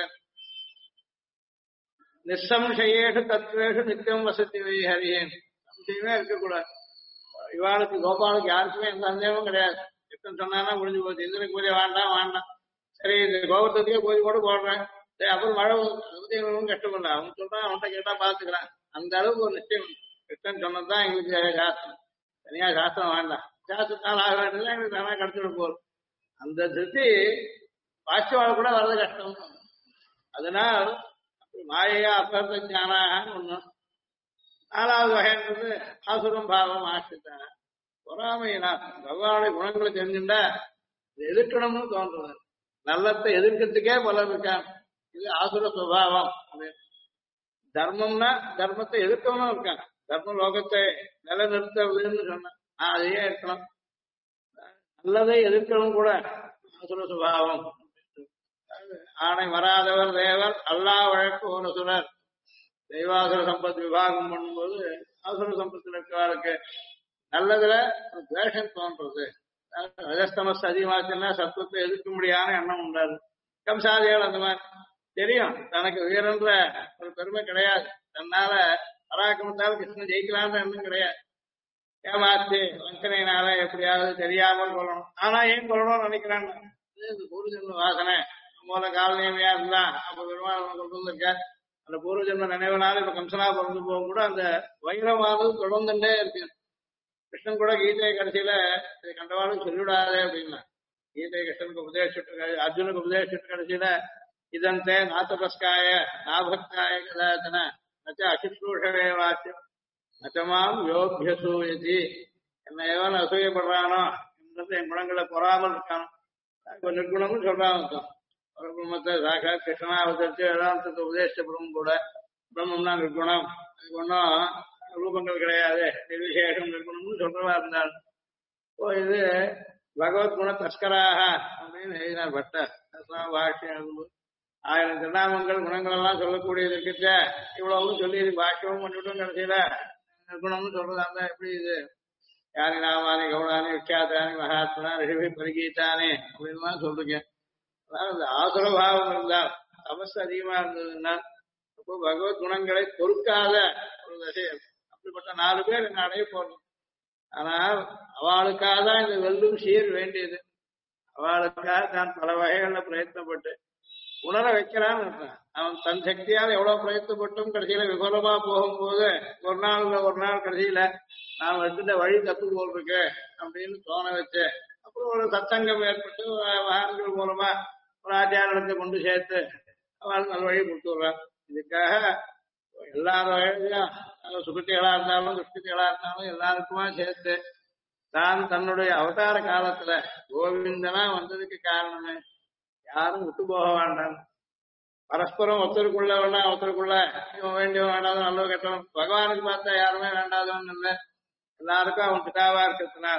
நிசம்சயேஷு தத்துவேஷு நித்தியம் வசதி வை ஹரியேன். சம்சயமே இருக்கக்கூடாது. இவாளுக்கு கோபாலுக்கு யாருக்குமே எந்த சந்தேகமும் கிடையாது. எத்தனை சொன்னா முடிஞ்சு போச்சு, இந்திரனுக்கு பூஜை வேண்டாம், சரி இந்த கோபத்துக்கே பூஜை கூட போடுறேன், சரி அப்புறம் மழை கஷ்டப்படல, அவன் சொல்றான், அவன்கிட்ட கேட்டா பாத்துக்கிறான். அந்த அளவுக்கு ஒரு நிச்சயம். கிருஷ்ணன் சொன்னதுதான் எங்களுக்கு சாஸ்திரம், தனியா சாஸ்திரம் வேண்டாம், சாஸ்திரத்தால் ஆக வேண்டியது எங்களுக்கு தானே கிடைச்சிட போகுது. அந்த திருப்தி வாட்சிவாழ கூட வர்றது கஷ்டம். அதனால் மாயையா அபகர்த்த ஞானான்னு ஒண்ணு. 4வது வகைன்றது ஆசுரம் பாவம் ஆசிரித்தான பொறாமையினா. பகவானுடைய குணங்களை தெரிஞ்சுட்டா எதிர்க்கணும்னு தோன்றது. நல்லத்தை எதிர்க்கிறதுக்கே பலர் இருக்காங்க. இது ஆசுர சுபாவம். தர்மம்னா தர்மத்தை எதிர்க்கணும் இருக்காங்க. தர்ம லோகத்தை நிலைநிறுத்துறதுன்னு சொன்ன அதையே இருக்கணும். நல்லதை எதிர்க்கணும் கூட ஆசுர சுபாவம். ஆணை வராதவர் தேவர் அல்லா வழக்கு ஒரு சுரர். தெய்வாசுர சம்பத் விபாகம் பண்ணும்போது ஆசுர சம்பத்தில் இருக்கிறவருக்கு நல்லதுல துவேஷம் தோன்றது. ரஜஸ்தமஸ் அதிகமாச்சுன்னா சத்துவத்தை எதிர்க்க முடியாத எண்ணம் உண்டாது. கம்சாதிகள் அந்த மாதிரி தெரியும் தனக்கு வீரன்ற ஒரு பெருமை கிடையாது. தன்னால பராக்கிரமத்தால் கிருஷ்ணன் ஜெயிக்கலான்ற எண்ணம் கிடையாது. ஏமாத்து வஞ்சனையினால எப்படியாவது தெரியாமல் கொள்ளணும். ஆனா ஏன் கொள்ளணும்னு நினைக்கிறாங்க? இது பூர்வஜன்ம வாசனை மூல காலநிலையா இருந்தா அப்ப பெருமாள் கொண்டு வந்திருக்க அந்த பூர்வஜன்ம நினைவுனால இப்ப கம்சனா பிறந்து போக கூட அந்த வைரமானது தொடர்ந்துட்டே இருக்கு. கிருஷ்ணன் கூட கீதை கடைசியில இதை கண்டவாளும் சொல்லிவிடாதே அப்படின்னா கீதை கிருஷ்ணனுக்கு உபதேசிட்டு அர்ஜுனுக்கு உபதேசிட்டு கடைசியில இதந்தே நாத்தபஸ்காய நாபக்தாய கதாச்சன நச்ச அசுஷ்ரூஷவே வாக்கியம் நச்சமாம் யோபியசூயதி என்ன எவன் அசூயப்படுறானோ என் குணங்களை பொறாமல் இருக்கானோ நிர்குணம்னு சொல்றாங்க. ஒரு குணத்தை சாக்கா கிருஷ்ணனா அவதரிச்சு வேதாந்தத்தை உபதேசிச்சப்படும் கூட பிரம்மம்னா நிர்குணம், அதுக்கு ஒன்றும் ரூபங்கள் கிடையாது, நிர்விசேஷம் நிர்குணம்னு சொல்றதா இருந்தால் இது பகவத் குண தஸ்கராக அப்படின்னு எழுதினார் பட்டர். பாஷ்யம் 1000 திருநாமங்கள் குணங்கள் எல்லாம் சொல்லக்கூடியது இருக்கிட்ட இவ்வளவும் சொல்லி இது பாஷ்யமும் பண்ணிவிட்டும் கடைசியில நிர்குணம்னு சொல்றதா இருந்தா எப்படி இது யானி நாமானி கௌடானி விக்யாத்தானி மகாத்மனா ரிஷபி பரிகீதானே அப்படின்லாம் சொல்றீங்க. அதாவது இந்த ஆசுரபாவம் இருந்தால் தபஸ் அதிகமா இருந்ததுன்னா அப்போ பகவத் குணங்களை பொறுக்காத ஒரு தசை. அப்படிப்பட்ட 4 பேர் என்ன அடைய போறோம். ஆனால் அவளுக்காக தான் இந்த வெல்லும் சீர் வேண்டியது. அவளுக்காக தான் பல வகைகள்ல பிரயத்னப்பட்டு உணர வைக்கிறான்னு இருக்கான். அவன் தன் சக்தியால் எவ்வளவு பிரயத்தப்பட்டும் கடைசியில விபலமா போகும்போது ஒரு நாள் கடைசியில நாம் எடுத்துட்ட வழி தப்பு போல் இருக்கு அப்படின்னு தோண வச்சு அப்புறம் ஒரு சத்சங்கம் ஏற்பட்டு மகான்கள் மூலமா ஒரு ஆச்சாரத்தை கொண்டு சேர்த்து அவள் நல் வழி கொடுத்து விடுறான். இதுக்காக எல்லா வகையிலையும் சுகத்திகளா இருந்தாலும் துஷ்டிகளா இருந்தாலும் எல்லாருக்குமா சேர்த்து தான் தன்னுடைய அவதார காலத்துல கோவிந்தனா வந்ததுக்கு காரணமே யாரும் விட்டு போக வேண்டாம். பரஸ்பரம் ஒருத்தருக்குள்ள வேணா ஒருத்தருக்குள்ள இவன் வேண்டியவன் வேண்டாதவன் நல்ல கட்டவன் பகவானுக்கு பார்த்தா யாருமே வேண்டாதவன் இல்லை. எல்லாருக்கும் அவன் பிதாவா இருக்கிறதுனால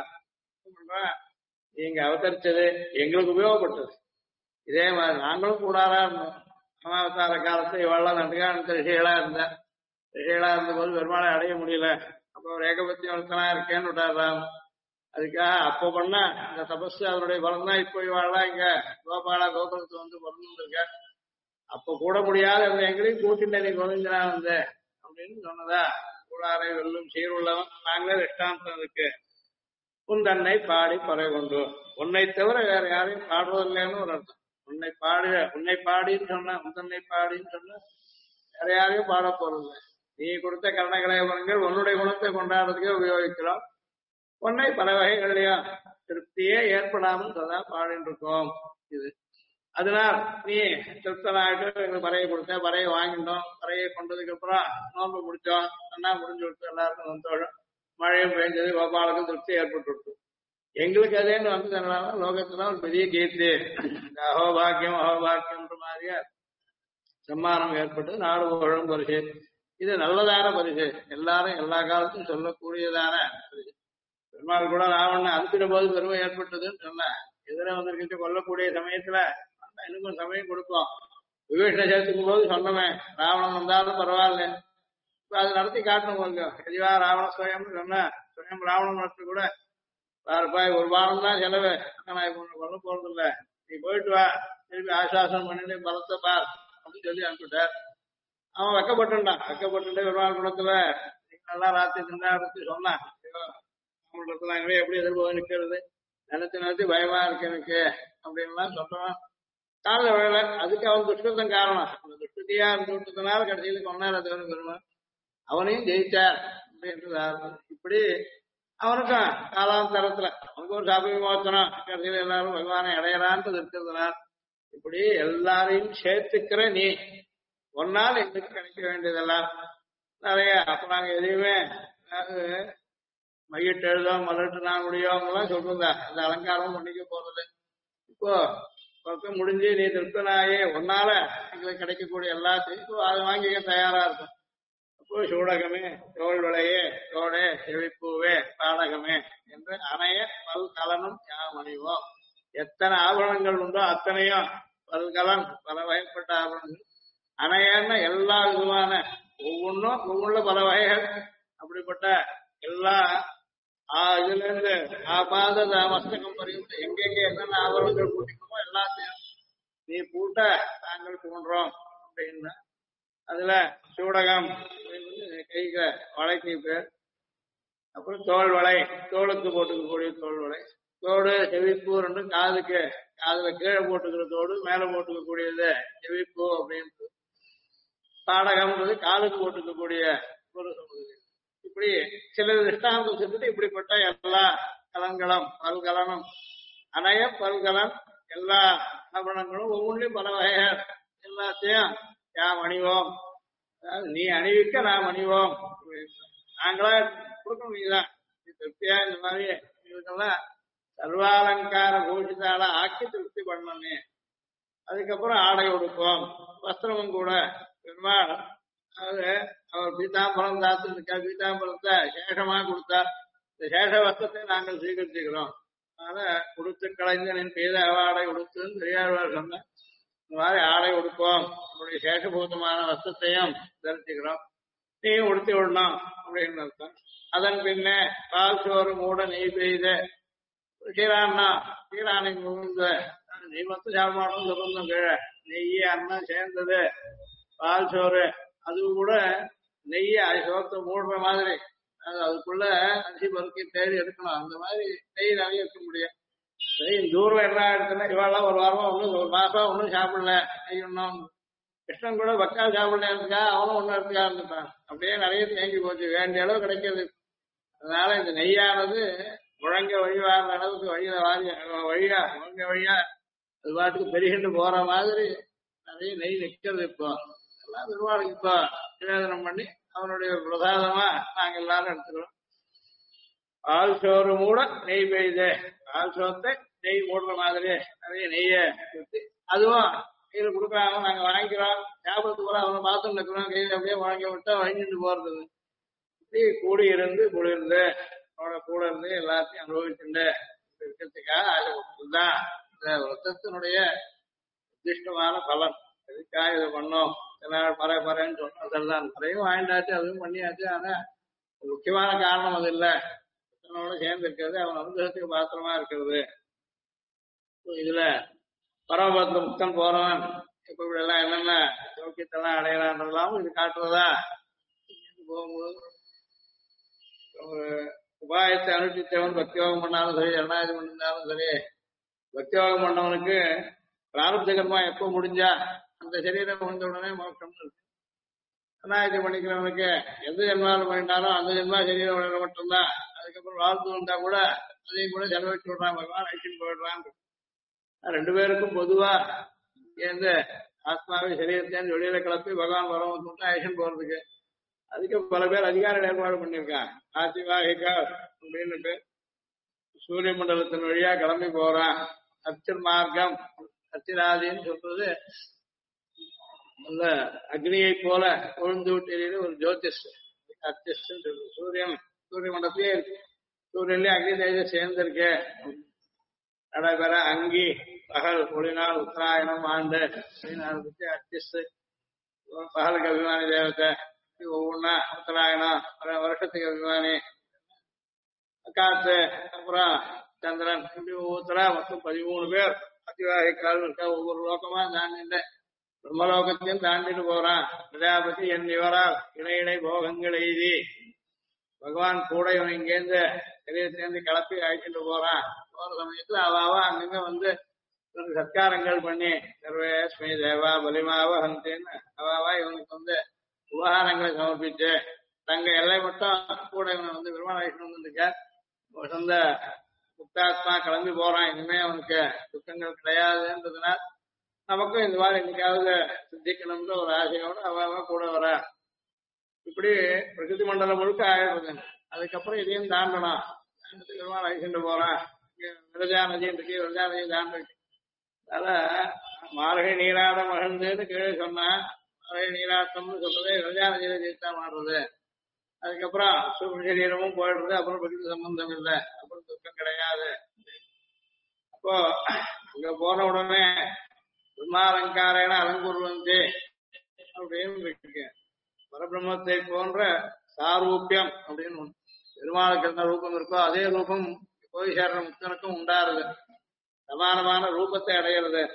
நீங்க அவதரிச்சது எங்களுக்கு உபயோகப்பட்டது. இதே மாதிரி நாங்களும் கூடாரா இருந்தோம். அவதார காலத்துல இவெல்லாம் நன்றான ரிஷிகளா இருந்தேன். ரிஷிகளா இருந்தபோது பெருமாளை அடைய முடியல. அப்போ ஒரு ஏகபத்தியம் ஒருத்தனா இருக்கேன்னு விட்டாராம். அதுக்காக அப்போ பண்ண இந்த தபஸ் அதனுடைய பலம் தான் இப்போ இவாள்லாம் இங்க கோபாலா கோகுலத்தை வந்து பிறந்துருக்க. அப்ப கூட முடியாத எங்களையும் கூட்டிட்டு நீ குறைஞ்சனா வந்த அப்படின்னு சொன்னதா கூடாரை வெல்லும் சீருள்ளவன் நாங்களே திஷ்டாந்தம் இருக்கு. உன் தன்னை பாடி பறை கொண்டு உன்னை தவிர வேற யாரையும் பாடுவதில்லைன்னு ஒரு அர்த்தம். உன்னை பாடின்னு சொன்ன உன் தன்னை பாடின்னு சொன்ன வேற யாரையும் பாட போறதில்லை. நீ கொடுத்த கரணகலைவனங்கள் உன்னுடைய குணத்தை கொண்டாடுறதுக்கே உபயோகிக்கிறோம். உன்னை பல வகைகளையும் திருப்தியே ஏற்படாமல் சதா பாடின்னு இருக்கோம். இது அதனால் நீ திருப்தனாயிட்டு எங்களுக்கு பறையை கொடுத்த பறையை வாங்கிட்டோம். பறையை கொண்டதுக்கு அப்புறம் நோம்பு முடிச்சோம். நல்லா முடிஞ்சு விட்டு எல்லாருக்கும் சந்தோஷம். மழையும் பெஞ்சது கோபாலுக்கும் திருப்தி ஏற்பட்டு விட்டு எங்களுக்கு அதேன்னு வந்ததுனால லோகத்துல ஒரு பெரிய கீர்த்தி இந்த அகோபாக்கியம்ன்ற மாதிரியா சம்மானம் ஏற்பட்டு நாடு புகழும் பரிசு. இது நல்லதான பரிசு. எல்லாரும் எல்லா காலத்தும் சொல்லக்கூடியதான பரிசு. பெருமாள் கூட ராவணனை அனுப்பின போது பெருமை ஏற்பட்டதுன்னு சொன்னேன். எதிர வந்திருக்கிட்டு கொல்லக்கூடிய சமயத்துல எனக்கும் சமயம் கொடுப்போம். விபீஷண சேர்த்துக்கும் போது சொன்னமே ராவணன் வந்தாலும் பரவாயில்ல. இப்ப அது நடத்தி காட்டணும் கொஞ்சம். எதிவா ராவண சுயம் சொன்ன சுயம் ராவணன் நடத்தி கூட ரூபாய் ஒரு பானம் தான் செலவு. நான் இப்ப ஒண்ணு கொல்ல போறது இல்ல. நீ போயிட்டு வா, திருப்பி ஆசுவாசம் பண்ணிட்டு பலத்தை பார் அப்படின்னு சொல்லி அனுப்பிட்டார். அவன் வெக்கப்பட்டுட்டான். வெக்கப்பட்டு பெருமாள் குணத்துல நல்லா ராத்திரி திண்டாடுறது சொன்னான். எப்படி எதிர்ப்பு நிக்கிறது நினைச்சு பயமா இருக்கு எனக்கு அப்படின்லாம் சொல்றான். கால வேலை அதுக்கு அவன் துஷ்டத்தம் காரணம். அந்த துஷ்டத்தையா இருந்துட்டதுனால கடைசியில கொண்டாட பெருமாள் அவனையும் ஜெயிச்சார் அப்படின்றது. இப்படி அவனுக்கும் காலாந்தரத்துல அவனுக்கு ஒரு சாப விமோசனம் கடைசியில எல்லாரும் பகவானை அடையலான்றது இருக்கிறதுனால இப்படி எல்லாரையும் சேர்த்துக்கிற நீ ஒன்னால் எங்களுக்கு கிடைக்க வேண்டியதெல்லாம் நிறைய. அப்ப நாங்க எதையுமே மையிட்டு எழுதோம் மலட்டு நான் முடியோங்கெல்லாம் சொல்றதா அந்த அலங்காரமும் பண்ணிக்க போறது. இப்போ பக்கம் முடிஞ்சு நீ திருப்தனாயே ஒன்னால எங்களுக்கு கிடைக்கக்கூடிய எல்லாத்தையும் இப்போ அதை வாங்கிக்க தயாரா இருக்கும். அப்போ சூடகமே தோல் விளையே தோடே செழிப்பூவே பாடகமே என்று அணைய பல்கலனும் யாம் அணிவோம். எத்தனை ஆபரணங்கள் உண்டோ அத்தனையும் பல்கலன் பல வகைப்பட்ட ஆபரணங்கள் அணையன்னு எல்லா விதமான ஒவ்வொன்றுல பல வகைகள். அப்படிப்பட்ட எல்லா இதுல இருந்து ஆபாத மஸ்தகம் வரையும் எங்கெங்க என்னென்ன ஆபரணங்கள் கூட்டிக்கணுமோ எல்லாத்தையும் நீ பூட்ட நாங்கள் தோன்றோம் அப்படின்னா அதுல சூடகம் அப்படின்னு கைக்கு வளைக்கு பேர். அப்புறம் தோல் வளை, தோளுக்கு போட்டுக்கக்கூடிய தோல் வளை. தோடு செவிப்பூ ரெண்டும் காதுக்கு, காதுல கீழே போட்டுக்கிற தோடு மேல போட்டுக்கக்கூடியது செவிப்பூ அப்படின்னு. பாடகம்ன்றது காலுக்கு போட்டுக்கக்கூடிய ஒரு சொல்லுது. இப்படி சில திஷ்டாந்தம் சொல்லிட்டு இப்படிப்பட்ட எல்லா கலன்களும் பல்கலனும் அணைய பல்கலன் எல்லா ஆபரணங்களும் ஒவ்வொன்றையும் பல வகைகள் எல்லாத்தையும் யாம் அணிவோம். அதாவது நீ அணிவிக்க நாம் அணிவோம். நாங்களா கொடுக்கணும். நீதான் திருப்தியா இந்த மாதிரி இதுக்கெல்லாம் சர்வாலங்கார பூஷிதால ஆக்கி திருப்தி பண்ணணும். அதுக்கப்புறம் ஆடை உடுப்போம், வஸ்திரமும் கூட. பெருமாள் அதாவது அவர் பீதாம்பரம் தாத்துருக்கா, பீதாம்பரத்தை சேஷமா கொடுத்தார். இந்த சேஷ வஸ்திரத்தை நாங்கள் சீகரிச்சுக்கிறோம். அதனால உடுத்து கலைஞனின் பீத ஆடை உடுத்துன்னு பெரியாழ்வார் சொன்ன இந்த மாதிரி ஆடை உடுப்போம். நம்முடைய சேஷபூதமான வஸ்திரத்தையும் தரிச்சுக்கிறோம். நீயும் உடுத்தி விடணும் அப்படின்னு அர்த்தம். அதன் பின்னே பால் சோறு மூட நெய் பெய்த கீரான்னா கீரானை முழுந்த நெய் மொத்தம் சாப்பிடணும் சுகந்தம் கீழே நெய் அன்னம் சேர்ந்தது பால் சோறு. அது கூட நெய்யை சோத்தை மூடுற மாதிரி அதுக்குள்ள அரிசி பருக்கி தேடி எடுக்கணும். அந்த மாதிரி நெய் நிறைய இருக்க முடியும். நெய் தூரம் என்ன எடுத்துன்னா இவாளெல்லாம் ஒரு வாரமா ஒன்றும் ஒரு மாசம் ஒன்றும் சாப்பிடல நெய் ஒன்றும். கிருஷ்ணன் கூட பக்கால் சாப்பிடல இருக்கா, அவனும் ஒன்றும் இருக்கா இருந்துட்டான். அப்படியே நிறைய தேங்கி போச்சு, வேண்டிய அளவு கிடைக்கிறது. அதனால இந்த நெய்யானது முழங்க வழிவார அளவுக்கு வழியில வழியா முழங்க வழியா அது பாட்டுக்கு பெருகிட்டு போற மாதிரி நிறைய நெய் நிற்கிறது. இப்போ எல்லாம் பெருமாளுக்கு இப்போ நிவேதனம் பண்ணி அவனுடைய பிரசாதமா நாங்க எல்லாரும் எடுத்துக்கிறோம். பால் சோறு மூட நெய் பெய்யுது. பால் சோத்தை நெய் மூடுற மாதிரி நிறைய நெய்ய ஊற்றி அதுவும் கையில கொடுக்குறாங்க, நாங்க வாங்கிக்கிறோம். ஞாபகத்துக்கு கூட அவனை பார்த்துட்டு இருக்கிறோம். கையில அப்படியே வாங்கி விட்டா வாங்கிட்டு போறது. இப்படி கூடி இருந்து குளிர்ந்து அவனோட கூட இருந்து எல்லாத்தையும் அனுபவிச்சுட்டு இருக்கிறதுக்காக ஆசைப்பட்டதுதான் இந்த விரதத்தினுடைய உத்திஷ்டமான பலன். எதுக்காக இதை பண்ணோம், பறன்னு சொன்னதான் பறையும் வாங்கிட்டாச்சு, அதுவும் பண்ணியாச்சு. ஆனா முக்கியமான காரணம் அது இல்லை. புத்தனோட சேர்ந்து இருக்கிறது, அவன் அனுகிரகத்துக்கு பாத்திரமா இருக்கிறது. இதுல பரமபத்த முக்தன் போறவன் இப்ப இப்படி எல்லாம் என்னென்ன சௌக்கியத்தெல்லாம் அடையலான்றதாலும் இது காட்டுறதா. போகும்போது ஒரு உபாயத்தை அனுஷ்டித்தவன் பக்தியோகம் பண்ணாலும் சரி, ஜனநாயகம் பண்ணிருந்தாலும் சரி, பக்தியோகம் பண்ணவனுக்கு பிராரப்த கர்மா எப்போ முடிஞ்சா அந்த சரீரம் முடிந்த உடனே மோட்சம்னு இருக்கு. ஜனநாயகம் பண்ணிக்கிறவனுக்கு எந்த ஜென்மாவில் பண்ணிட்டாலும் அந்த ஜென்மா சரீரம் உடனே மட்டும்தான். அதுக்கப்புறம் வாழ்த்து வந்தா கூட அதையும் கூட செலவழிச்சு விடுறான், பகவான் ஐக்கியம் போயிடுறான். ரெண்டு பேருக்கும் பொதுவா இந்த ஆத்மாவை சரீரத்தேன்னு வெளியில கிளப்பி பகவான் வரவங்க ஐஷன் போறதுக்கு அதுக்கு பல பேர் அதிகாரம் ஏற்பாடு பண்ணியிருக்கான். ஆசிவாகிகா அப்படின்னு சூரிய மண்டலத்தின் வழியா கிளம்பி போறான். அர்ச்சர் மார்க்கம், அர்ச்சிராதின்னு சொல்றது அந்த அக்னியை போல கொழுந்து விட்டு ஒரு ஜோதிஷ் அர்ச்சிஸ் சொல்றது. சூரிய மண்டலத்திலே இருக்கு, சூரியன்லயே அக்னி தேஜஸ் சேர்ந்திருக்கு. நடைபெற அங்கி பகல் ஒளிநாள் உத்தராயணம் ஆண்டு அப்படின்னு அர்ச்சிஸ் பகலுக்கு அபிமானி தேவத்தை. ஒவ்வொன்னா உத்தராயணம் வருஷத்துக்கு அபிமானி, காத்து, அப்புறம் சந்திரன், இப்படி ஒவ்வொருத்தரா மொத்தம் 13 பேர் அதிவாகிக்கால் இருக்கா. ஒவ்வொரு லோகமா தாண்டிட்டு பிரம்மலோகத்தையும் தாண்டிட்டு போறான். பிரஜாபதி என் இவரால் இணை போகங்கள் எய்தி பகவான் கூட இவன் இங்கேருந்து சரீரத்திலேருந்து கிளப்பி அழைச்சிட்டு போறான். போற சமயத்துல அவாவா அங்கங்க வந்து சத்காரங்கள் பண்ணி சர்வேஸ்மி தேவா பலிமாவ ஹந்தேன்னு அவாவா இவனுக்கு வந்து உபகாரங்களை சமர்ப்பிச்சு தங்க எல்லை மட்டும் கூட இவனை வந்து பெருமாள் அழைச்சிட்டு வந்துருக்க. சொந்த முக்தாத்மா கிளம்பி போறான். இனிமே அவனுக்கு துக்கங்கள் கிடையாதுன்றதுனால் நமக்கும் இந்த மாதிரி என்னைக்காவது சித்திக்கணும்ன்ற ஒரு ஆசையோட அவ கூட வர. இப்படி பிரகிருதி மண்டலம் முழுக்க ஆயிடுறது. அதுக்கப்புறம் இதையும் தாண்டணும். பெருமாள் அழைச்சிட்டு போறான். விரஜா நதி இருக்கு, விரஜா நதி தாண்டி. அதனால மார்கழி நீராட மகிழ்ந்துன்னு கீழே சொன்னா மார்கழி நீராட்டம்னு சொல்றதே விரஜா நதியில தீர்த்தா மாறுறது. அதுக்கப்புறம் சூரிய சரீரமும் போயிடுறது. அப்புறம் பிரகிருதி சம்பந்தம் இல்லை, அப்புறம் துக்கம் கிடையாது. அப்போ அங்க போன உடனே பிரம்மாலங்காரேன அலங்குருவந்தி அப்படின்னு இருக்கு. பரபிரம்மத்தை போன்ற சாரூபியம் அப்படின்னு ஒண்ணு. பெருமாளுக்கு என்ன ரூபம் இருக்கோ அதே ரூபம் போய் சேர்ற முக்தனுக்கும் உண்டாருது. சமானமான ரூபத்தை அடையிறது.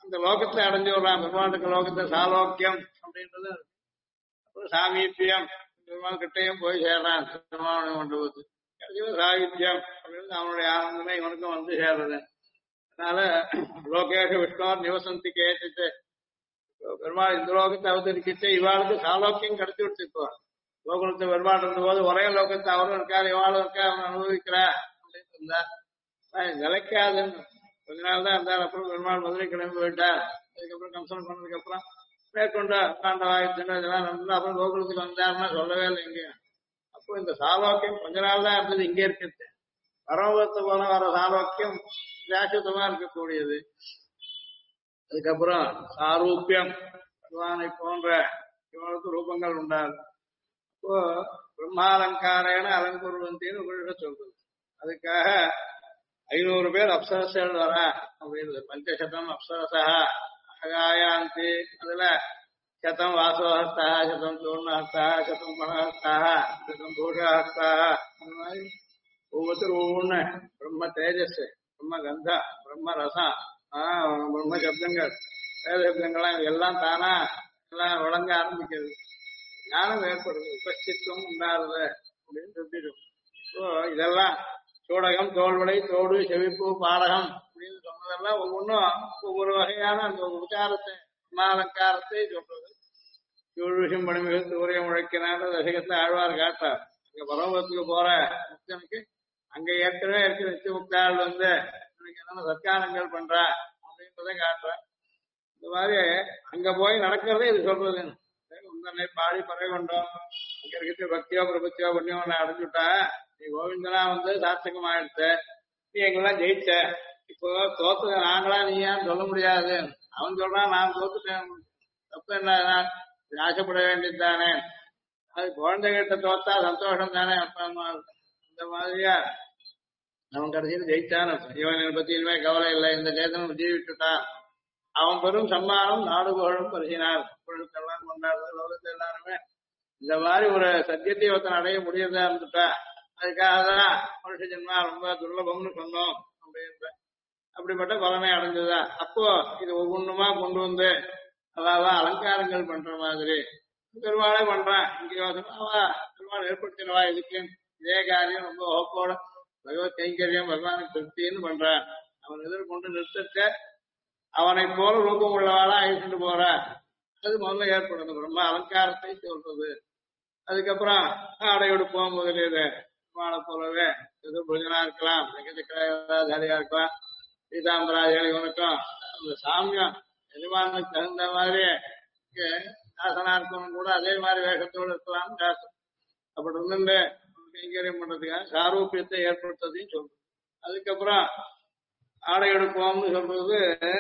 அந்த லோகத்தை அடைஞ்சு விடுறான். பெருமாளுக்கு லோகத்தை சாலோக்கியம் அப்படின்றது ஒரு சாமீபியம், பெருமாள் கிட்டையும் போய் சேர்றான் திருமாவளவன் மண்டபத்துக்கு. கடைசியில் சாகித்யம் அப்படின்னு அவனுடைய ஆனந்தமே இவனுக்கும் வந்து சேர்றது. அதனால லோகேஷ விஷ்ணோர் நிவசந்தி கேட்டு பெருமாள் இந்த லோகத்தை அவதரிக்கிட்டு இவாளுக்கு சாலோக்கியம் கிடைச்சி விட்டுப்போ. லோகத்தை பெருமாள் இருந்த போது ஒரே லோகத்தை அவரும் இருக்காரு, இவாளும் இருக்கா, அவன் அனுபவிக்கிறா அப்படின்னு இருந்தா நிலைக்காதுன்னு. கொஞ்ச நாள் தான் இருந்தார். அப்புறம் பெருமாள் மதுரை கிளம்பி போயிட்டார். அதுக்கப்புறம் கம்சன் பண்ணதுக்கு அப்புறம் மேற்கொண்ட பாண்டவாயத்தின் இதெல்லாம் நடந்து அப்புறம் கோகுலத்துக்கு வந்தாருன்னா சொல்லவே இல்லை இங்க. அப்போ இந்த சாலோக்கியம் கொஞ்ச நாள் தான் இருந்தது இங்கே இருக்கிறது. பரமபத்து போல வர சாலோக்கியம் சாஸ்வதமா இருக்கக்கூடியது. அதுக்கப்புறம் சாரூபியம், பகவானை போன்ற இவனுக்கு ரூபங்கள் உண்டாது. இப்போ பிரம்மாலங்காரேன அலங்குருவந்தின்னு உங்கள்கிட்ட சொல்றது. அதுக்காக 500 பேர் அப்சரசர்கள் வர அப்படின்றது. பஞ்சசதம் அப்சரசா அகாயாந்தி, அதுல சதம் வாசவஹஸ்தா, சதம் சூர்ணஹஸ்தா, சதம் பணஹஸ்தா, சதம் பூஷஹஸ்தா, அந்த மாதிரி ஒவ்வொருத்தரும் ஒவ்வொன்னு பிரம்ம தேஜஸ், பிரம்ம கந்தா, பிரம்ம ரசம், பிரம்ம சப்தங்கள், வேத சப்தங்கள்லாம் எல்லாம் தானா எல்லாம் வழங்க ஆரம்பிக்கிறது. ஞானம் ஏற்படுது, உபஸ்தித்துவம் உண்டாருது அப்படின்னு சொல்லிடும். இப்போ இதெல்லாம் சூடகம், தோல்வடை, தோடு, செவிப்பு, பாடகம் அப்படின்னு சொன்னதெல்லாம் ஒவ்வொன்றும் ஒவ்வொரு வகையான அந்த உச்சாரத்தை அலங்காரத்தை சொல்றது. விஷயம் பணிமிகு சூரிய முழைக்கினான்ற தசகத்தை ஆழ்வார் காட்டார். அங்க பரமபத்துக்கு போற முக்தனுக்கு அங்க ஏற்கனவே இருக்கிற நித்திய முக்தாள் வந்து என்னென்ன சத்காரங்கள் பண்றா அப்படின்றத காட்டுறேன். இந்த மாதிரி அங்க போய் நடக்கிறதே இது சொல்றது. உந்தனை பாடி பறவை கொண்டோம், அங்க இருக்கிற பக்தியோ பிரபத்தியோ பண்ணியோ ஒன்னு அடைஞ்சுட்டா, நீ கோவிந்தனா வந்து சார்த்தகம் ஆயிடுத்த, நீ எங்கெல்லாம் ஜெயிச்ச, இப்போ தோத்து நாங்களா நீயான்னு சொல்ல முடியாது. அவன் சொல்றான் நான் தோத்துட்டேன், தப்பு என்ன, ஆசைப்பட வேண்டியது தானே, அது குழந்தைகிட்ட தோத்தா சந்தோஷம் தானே அப்பா அம்மா. இந்த மாதிரியா அவன் கடைசியில் ஜெயிச்சான். இவன் என்னை பத்தி இனிமே கவலை இல்லை, இந்த சேதனம் ஜீவிட்டுட்டான். அவன் பெரும் சம்மானம் நாடு புகழும் பரிசினார். புகழுக்கெல்லாம் கொண்டாடுறது லோகத்தை எல்லாருமே. இந்த மாதிரி ஒரு சத்தியத்தை ஒருத்தன் அடைய முடியறதா இருந்துட்டா, அதுக்காக தான் மனுஷ ஜென்மா ரொம்ப துர்லபம்னு சொன்னோம் அப்படின்ற அப்படிப்பட்ட பலனை அடைஞ்சதா. அப்போ இது ஒவ்வொன்றுமா கொண்டு வந்து அதாவது அலங்காரங்கள் பண்ற மாதிரி பெருமாளே பண்றான். இங்கே பெருமாள் ஏற்படுத்தினவா இதுக்கு இதே காரியம் ரொம்ப ஓப்போட பகவத் கைங்கரியம் பகவானுக்கு திருப்தின்னு பண்றான். அவன் எதிர்கொண்டு நிறுத்த அவனை போல ரூபம் உள்ளவாளா அழிச்சுட்டு போற அது முதல்ல ஏற்படுது. ரொம்ப அலங்காரத்தை சொல்றது. அதுக்கப்புறம் ஆடை உடுப்போம் முதலியது பெருமாளை போலவே எதிர்புஜனா இருக்கலாம், சக்கரதாரியா இருக்கலாம், பீதாம்பராஜி இவனுக்கும் அந்த சாமியம் எதிர்மானுக்கு தகுந்த மாதிரி ஆசனா இருக்கணும் கூட அதே மாதிரி வேகத்தோடு இருக்கலாம் சாசம். அப்படி இருந்து கைங்கரியம் பண்றதுக்காக சாரூபியத்தை ஏற்படுத்துறதையும் சொல்றது. அதுக்கப்புறம் ஆடை எடுப்போம்னு சொல்றது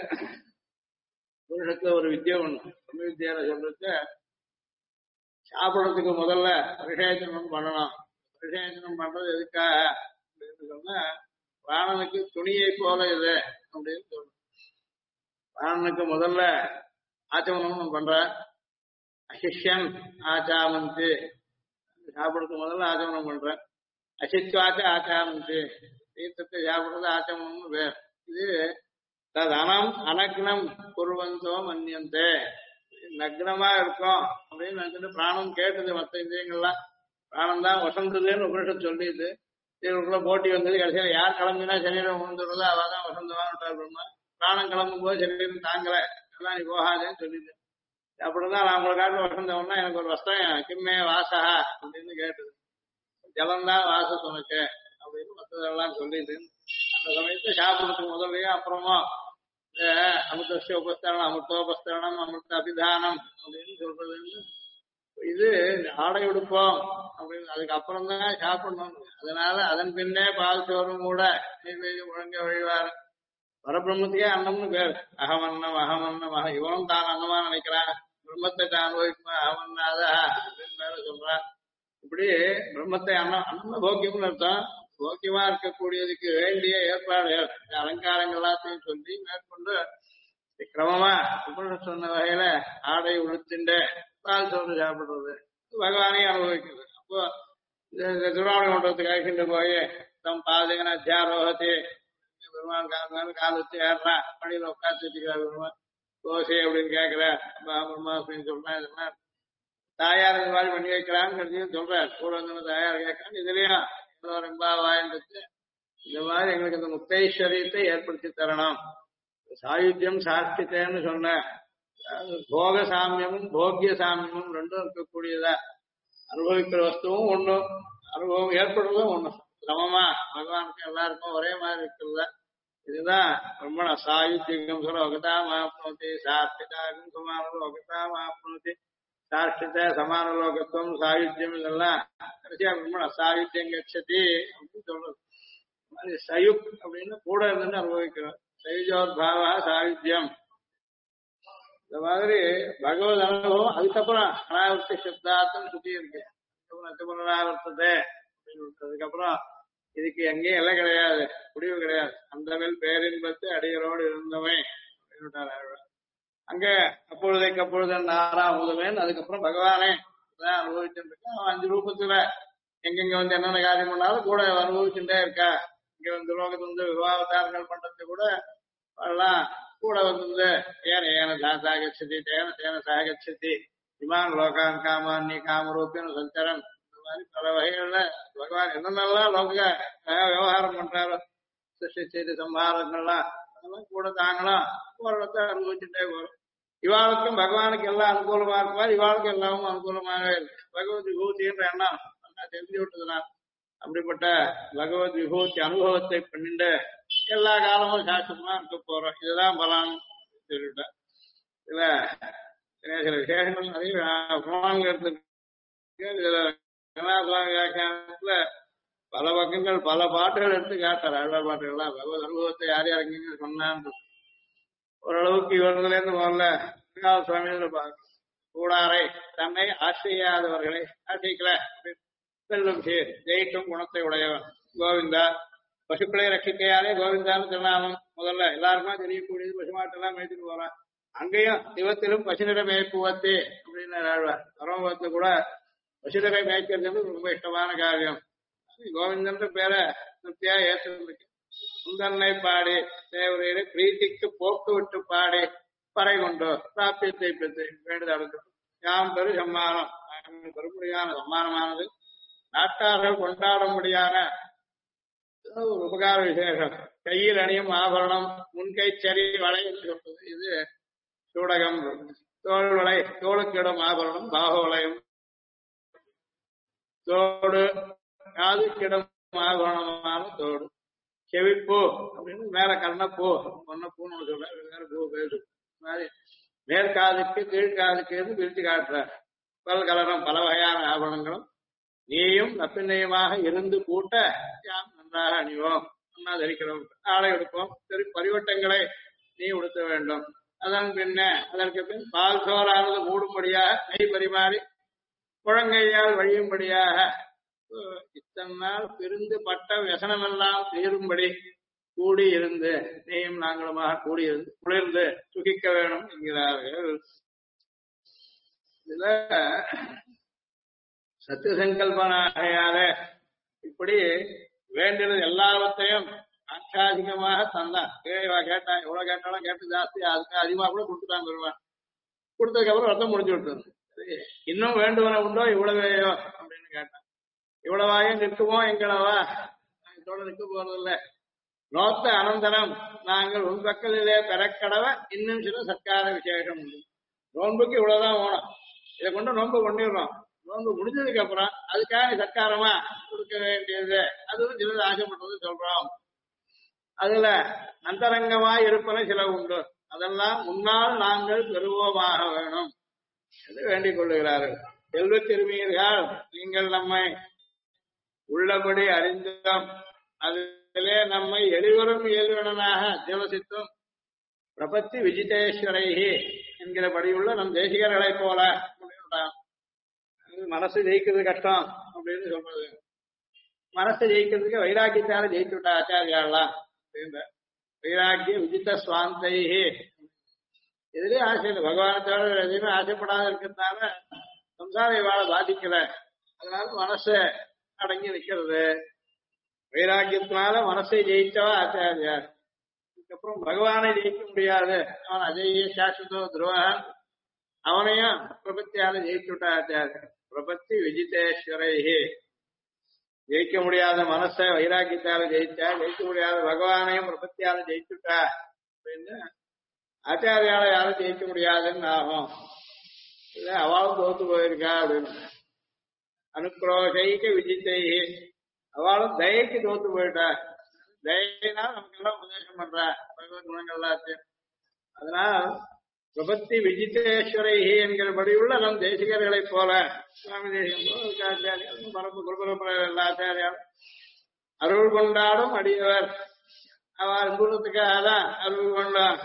புருஷத்துல ஒரு வித்தியை ஒண்ணு. தமிழ் வித்தியால சொல்றது சாப்பிடறதுக்கு முதல்ல பரிசேச்சனம் பண்ணணும். பரிசேச்சனம் பண்றது எதுக்காக அப்படின்னு சொன்னா பிராணனுக்கு துணியை போல இது அப்படின்னு சொல்லணும். பிராணனுக்கு முதல்ல ஆச்சமனம் பண்ற அசிஷ்யன் ஆச்சாமந்தி, சாப்பிடறதுக்கு முதல்ல ஆச்சமனம் பண்ற, அசித்வாச்ச ஆச்சாமந்தி, தீர்த்தத்தை சாப்பிடுறது ஆச்சமனம்னு பேர். இது தனம் அனக்னம் குருவந்தோ மன்னியந்தே, நக்னமா இருக்கும் அப்படின்னு நினைச்சிட்டு பிராணம் கேட்டது. மற்ற இந்திரியங்கள்லாம் பிராணம் தான் வசந்ததுன்னு உபனிஷத்து சொல்லிது. இதுக்குள்ள போட்டி வந்தது. கடைசியில யார் கிளம்பினா சரீரம் விழுந்துடுறதோ அவ தான் வசந்தமான பிரம்மா. பிராணம் கிளம்பும் போது சரீரம் தாங்கல, அதெல்லாம் நீ போகாதேன்னு சொல்லிது. அப்படிதான் நான் உங்களை காட்டு வசந்தவன்னா எனக்கு ஒரு வஸ்திரம் கிம்மே வாசா அப்படின்னு கேட்டது. ஜலம்தான் வாசம் உனக்கு அப்படின்னு மற்றதெல்லாம் சொல்லிது. அந்த சமயத்தை சாப்பிடுறதுக்கு முதல்லையே அப்புறமா அமிர்தஸ்ய உபஸ்தரணம், அமிர்தோபஸ்தரணம், அமிர்த அபிதானம் அப்படின்னு சொல்றது. இது ஆடை உடுப்போம் அப்படின்னு அதுக்கப்புறம் தான் சாப்பிடணும். அதனால அதன் பின்னே பால் சோறும் கூட முழங்க வழிவார். பரபிரம்மத்துக்கே அன்னம்னு பேர். அகமன்னம் அகமன்னம் இவனும் தான் அன்னமா நினைக்கிறான். பிரம்மத்தை தான் அனுபவிக்குமா அகமன்னாத அப்படின்னு மேல சொல்றான். இப்படி பிரம்மத்தை அன்ன போக்கியம்னு அர்த்தம். போக்கியமா இருக்கக்கூடியதுக்கு வேண்டிய ஏற்பாடுகள் அலங்காரங்கள் எல்லாத்தையும் சொல்லி மேற்கொண்டு கிரமமா உபனிஷத் சொன்ன வகையில ஆடை உடுத்துண்டு பால் சோறு சாப்பிடுறது பகவானையும் அனுபவிக்கிறது. அப்போ இந்த திருவாவணி மண்டபத்துக்கு அழைக்கின்ற போய் தம் பாதகன தியாரோகத்தை பெருமான் கால் மேல கால் வச்சு ஏறான், பணியில உட்காந்து வச்சுக்கிறார் பெருமான். தோசை அப்படின்னு கேட்கிற பிரம்மா அப்படின்னு சொல்றேன். இதெல்லாம் தாயார் இந்த மாதிரி பண்ணி வைக்கிறான்னு சொல்றாரு. கூட வந்து தாயார் கேட்கறாங்க. இதுலயும் ஏதோ ரொம்ப வாய்ந்தது இந்த மாதிரி எங்களுக்கு இந்த முக்தேஸ்வரியத்தை ஏற்படுத்தி தரணும். சாயுத்தியம் சாஸ்தித்தேன்னு சொன்ன போக சாமியமும் போக்கிய சாமியமும் ரெண்டும் இருக்கக்கூடியதா அனுபவிக்கிற வஸ்துவும் ஒண்ணும் அனுபவம் ஏற்படுறதும் ஒண்ணும் சமமா பகவானுக்கு எல்லாருக்கும் ஒரே மாதிரி இருக்கிறதா. இதுதான் ரொம்ப சாயுத்தியம் சொல்ல ஒகதா மாப்னோதி சாஸ்திதாகும் சமான ஒகதா மாப்னோதி சாஸ்தித சமான லோகத்துவம் சாயுத்தியம் இதெல்லாம் கடைசியா ரொம்ப சாயுத்தியம் கட்சதி அப்படின்னு சொல்றது. சயுக் அப்படின்னு கூட இருந்து அனுபவிக்கிறோம். சயுஜோத்பாவா சாயுத்தியம் இந்த மாதிரி பகவத் அனுபவம். அதுக்கப்புறம் அனாவர்த்தி சப்தார்த்தம் சுத்தி இருக்கு. அனாவர்த்ததே அப்படின்னு அதுக்கப்புறம் இதுக்கு எங்கேயும் எல்லாம் கிடையாது, முடிவு கிடையாது. அந்தமில் பேரின்பத்து அடிகளோடு இருந்தவன் அப்படின்னு அங்க அப்பொழுதைக்கு அப்பொழுது நாராமுதவேன். அதுக்கப்புறம் பகவானே தான் அனுபவிச்சுட்டு இருக்கா. அவன் 5 ரூபத்துல எங்கெங்க வந்து என்னென்ன காரியம் பண்ணாலும் கூட அனுபவிச்சுட்டே இருக்கா. இங்க வந்து லோகத்துல வந்து விவாவதாரங்கள் பண்றது கூட எல்லாம் கூட வந்து ஏன ஏன சாகச்சதி தேன தேன சாகச்சதி இமான் லோகான் காமான் நீ காமரூபின்னு சஞ்சரன். இந்த மாதிரி பல வகைகள்ல பகவான் என்னென்னலாம் லோக விவகாரம் பண்றாரோ சிருஷ்டி செய்தி சம்ஹாரங்கள்லாம் அதெல்லாம் கூட தாங்களும் ஓரளவுக்கு அனுபவிச்சுட்டே போறோம். இவாளுக்கும் பகவானுக்கு எல்லாம் அனுகூலமா இருக்குமாறு இவாளுக்கும் எல்லாமும் அனுகூலமாக இருக்கு. பகவத் விபூதின்ற எண்ணம் தெரிஞ்சு விட்டதுனால அப்படிப்பட்ட பகவத் விபூதி அனுபவத்தை பண்ணிட்டு எல்லா காலமும் சாஸ்திரமா இருக்க போறோம். இதுதான் பலன் சொல்லிட்டேன். இதுல சில விசேஷங்கள் நிறைய புராணங்கள் எடுத்துருக்கு. இதுல வியாக்கியானத்துல பல பக்கங்கள் பல பாட்டுகள் எடுத்து காட்டார். அழ்வார் பாட்டுகள்லாம் பகவத் அனுபவத்தை யார் யாருங்க சொன்னான்னு ஓரளவுக்கு இவர்களே இருந்து முதல்ல சுவாமி கூடாரை தன்னை ஆசிரியாதவர்களை ஆசிரிக்கல செல்வம் சேர் ஜெயிக்கும் குணத்தை உடையவன் கோவிந்தா. பசுக்களை ரட்சிக்கையாலே கோவிந்தான்னு திருநாமம் முதல்ல எல்லாருக்குமே தெரியக்கூடியது. பசுமாட்டெல்லாம் மேய்ச்சிட்டு போறான். அங்கேயும் சிவத்திலும் பசுநிறை மேய்ப்புவத்தே அப்படின்னு ஆழ்வார். பரமபத்துல கூட பசுநிறை மேய்க்கிறது ரொம்ப இஷ்டமான காரியம். கோவிந்தன்ற பேரை திருப்தியா ஏற்றிருக்கு. சுந்தன்னை பாடி தேவரையில பிரீத்திக்கு போக்கு விட்டு பாடி பறை கொண்டு பிராபியத்தை பெற்று வேண்டுதல் யாம் பெரு சம்மானம் பெருமுடியான சம்மானமானது நாட்டார்கள் கொண்டாட முடியாத ஒரு உபகார விசேஷம். கையில் அணியும் ஆபரணம் முன்கை சரி வளை என்று சொல்றது. இது சூடகம். தோல் வளை தோளுக்கிடும் ஆபரணம் பாகவளையும். தோடு காதுக்கிடும் ஆபரணமான தோடு. செவிப்பூ அப்படின்னு மேல கர்ணப்பூ பொன்னப்பூன்னு சொல்ற வேற பூ பேரு மாதிரி மேற்காதுக்கு கீழ்காதுக்கு பிரித்து காட்டுறார். பல்கலரும் பல வகையான ஆபரணங்களும் நீயும் நப்பிண்ணையுமாக இருந்து கூட்ட யாம் நன்றாக அணிவோம். நன்னா தரிக்கிறோம். ஆடை எடுப்போம். சரி பரிவட்டங்களை நீ உடுத்த வேண்டும். அதன் பின்ன அதற்கு பின் பால் சோறானது மூடும்படியாக நெய் பரிமாறி குழங்கையால் வழியும்படியாக இத்தனை நாள் பிரிந்து பட்ட व्यसனமெல்லாம் தீரும்படி கூடி இருந்து நீயும் நாங்களுமாக கூடியிருந்து குளிர்ந்து சுகிக்க வேணும் என்கிறார்கள். இதுல சத்திய சங்கல்பனாகையால இப்படி வேண்டியது எல்லாவற்றையும் ஆட்சாதிகமாக தந்தான். கேட்டான். எவ்வளவு கேட்டாலும் கேட்டு ஜாஸ்தி அதுக்கு அதிகமா கூட கொடுத்துட்டான் பெருமான். கொடுத்ததுக்கு அப்புறம் ரத்தம் முடிஞ்சு விட்டது. இன்னும் வேண்டுவன உண்டோ இவ்வளவையோ அப்படின்னு கேட்டான். இவ்வளவாயும் நிற்குமோ எங்களவா இதோட நிற்க போறதில்லை. நோத்த அனந்தரம் நாங்கள் உன் பக்கத்திலே பெறக்கடவை இன்னும் சில சர்க்கார விசேஷம் உண்டு. நோன்புக்கு இவ்வளவுதான் ஓணும். இதை கொண்டு நோன்பு கொண்டிடுறோம். நோன்பு முடிஞ்சதுக்கு அப்புறம் அதுக்காக சர்க்காரமா கொடுக்க வேண்டியது அதுவும் சிலது ஆசைப்பட்டது சொல்றோம். அதுல அந்தரங்கமாய் இருப்பன சில உண்டு. அதெல்லாம் முன்னால் நாங்கள் பெறுவோமாக வேணும் என்று வேண்டிக் கொள்ளுகிறார்கள். செல்வ திரும்பியீர்கள் நீங்கள் நம்மை உள்ளபடி அறிந்தோம். அதிலே நம்மை எளிவரும் இயல்வனாக அத்தியவசித்தும் பிரபத்தி விஜிதேஸ்வரைஹி என்கிறபடியுள்ள நம் தேசிகர்களை போல மனசு ஜெயிக்கிறது கஷ்டம் அப்படின்னு சொல்றது. மனசை ஜெயிக்கிறதுக்கு வைராக்கியத்தால ஜெயிச்சு விட்டா ஆச்சாரியாலாம் அப்படின்ற வைராக்கிய விஜித சுவாந்தைஹி. எதுலேயே ஆசை இல்லை. பகவானத்தோட எதுவுமே ஆசைப்படாத இருக்கிறதுனால சம்சார வாழ பாதிக்கல. அதனால மனசை அடங்கி நிற்கிறது. வைராக்கியத்தினால மனசை ஜெயிச்சவா ஆச்சாரியார். அதுக்கப்புறம் பகவானை ஜெயிக்க முடியாது, அவன் அஜய்ய சாஸ்வதோ துருவன், அவனையும் பிரபத்தியால ஜெயிச்சு விட்டா ஆச்சாரியர். பிரபத்தி விஜிதேஸ்வரைஹி, ஜெயிக்க முடியாத மனச வைராக்கியத்தால ஜெயிச்சா, ஜெயிக்க முடியாத பகவானையும் பிரபத்தியால ஜெயிச்சுட்டா அப்படின்னு ஆச்சாரியால யாரும் ஜெயிக்க முடியாதுன்னு ஆகும். இல்ல அவளும் தோத்து போயிருக்கா அப்படின்னு. அனுக்ரோஷைக்கு விஜித்தை, அவளும் தயைக்கு தோத்து போயிட்டா. தயினா நமக்கு எல்லாம் உபதேசம் பண்றா பகவத் குணங்கள் எல்லாத்தையும். அதனால் பிரபத்தி விஜிதேஸ்வரைஹி என்கிறபடியுள்ள நம் தேசிகர்களைப் போல சுவாமி தேசிகம் ஆச்சாரியால் பரப்பு குருபரம்பரை எல்லா ஆச்சாரியாலும் அருள் கொண்டாடும் அடியவர். அவர் அன்புறதுக்காக தான் அருள் கொண்டான்.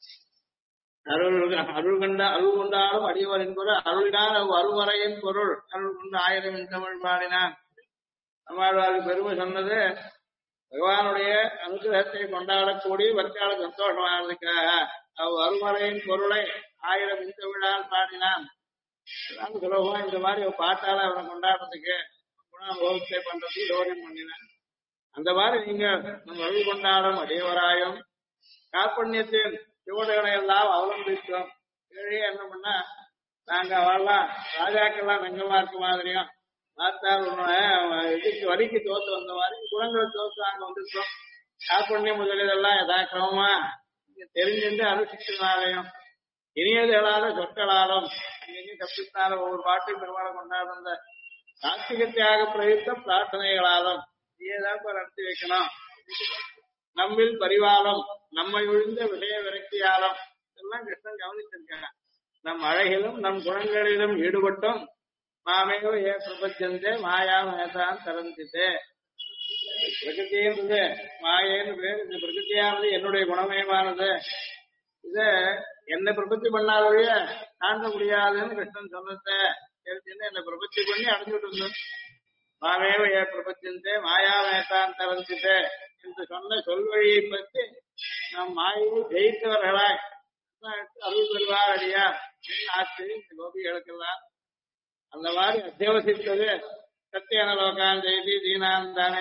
அருள் கொண்டாடும் அடியவர் என்பது அருளினான் அருவரையின் பொருள். அருள் கொண்டு 1000 தமிழ் பாடினான். நம்மளுக்கு பெருமை சொன்னது பகவானுடைய அனுகிரகத்தை கொண்டாடக்கூடிய பக்தியாள சந்தோஷமானதுக்காக அவ் அருமறையின் பொருளை 1000 தமிழால் பாடினான். சுலபமா இந்த மாதிரி ஒரு பாட்டால அவனை கொண்டாடுறதுக்கு குணானுபவத்தை பண்றதுக்கு தோரியம் பண்ணினான். அந்த மாதிரி நீங்க நம்ம அருள் கொண்டாடும் அடியவராயும் காப்பண்யத்தின் சிவடைகளை எல்லாம் அவலம்பித்தோம். என்ன பண்ணா நாங்க அவெல்லாம் ராஜாக்கெல்லாம் வெங்கமா இருக்க மாதிரியும் பார்த்தால் இதுக்கு வரிக்கு தோத்து வந்த மாதிரி குணங்களை தோத்து நாங்க வந்துட்டோம். காப்பண்யம் முதலியதெல்லாம் யதாக்கிரமமா தெரிஞ்சுட்டு அனுஷ்டிச்சனாலையும் இனியதுகளால சொற்களாலும் கற்பித்தால ஒவ்வொரு பாட்டையும் பெருமாளை கொண்டாடுற சாத்திகத்தியாக பிரயுக்த பிரார்த்தனைகளாலும் ஏதாவது நடத்தி வைக்கணும். நம்மில் பரிவாலம் நம்மை ஒழிந்த விஷய விரக்தியாலும் இதெல்லாம் கிருஷ்ணன் கவனிச்சிருக்காங்க. நம் அழகிலும் நம் குணங்களிலும் ஈடுபட்டும் மாமேவ ஏ பிரபஞ்சந்தே மாயா மேதான் தரந்தித்தே. பிரகிருத்தின்றது மாயேன்னு பேர். இந்த பிரகிருத்தியானது என்னுடைய குணமயமானது, இத என்ன பிரபத்தி பண்ணாலே தாண்ட முடியாதுன்னு கிருஷ்ணன் சொன்னதை தெரிஞ்சுன்னு என்னை பிரபத்தி பண்ணி அடைஞ்சுட்டு இருந்தோம். மாமேவ ஏ பிரபஞ்சந்தே மாயா மேதான் தரந்தித்தே என்று சொன்ன சொல்வழியை பற்றி நம் மாயை ஜெயித்தவர்களாய் அருள் பெறுவார் அடியா ஆச்சு இந்த கோபிகளுக்கெல்லாம். அந்த மாதிரி அத்தியவசித்தது சத்தியான லோகான் செய்தி தீனாந்தானே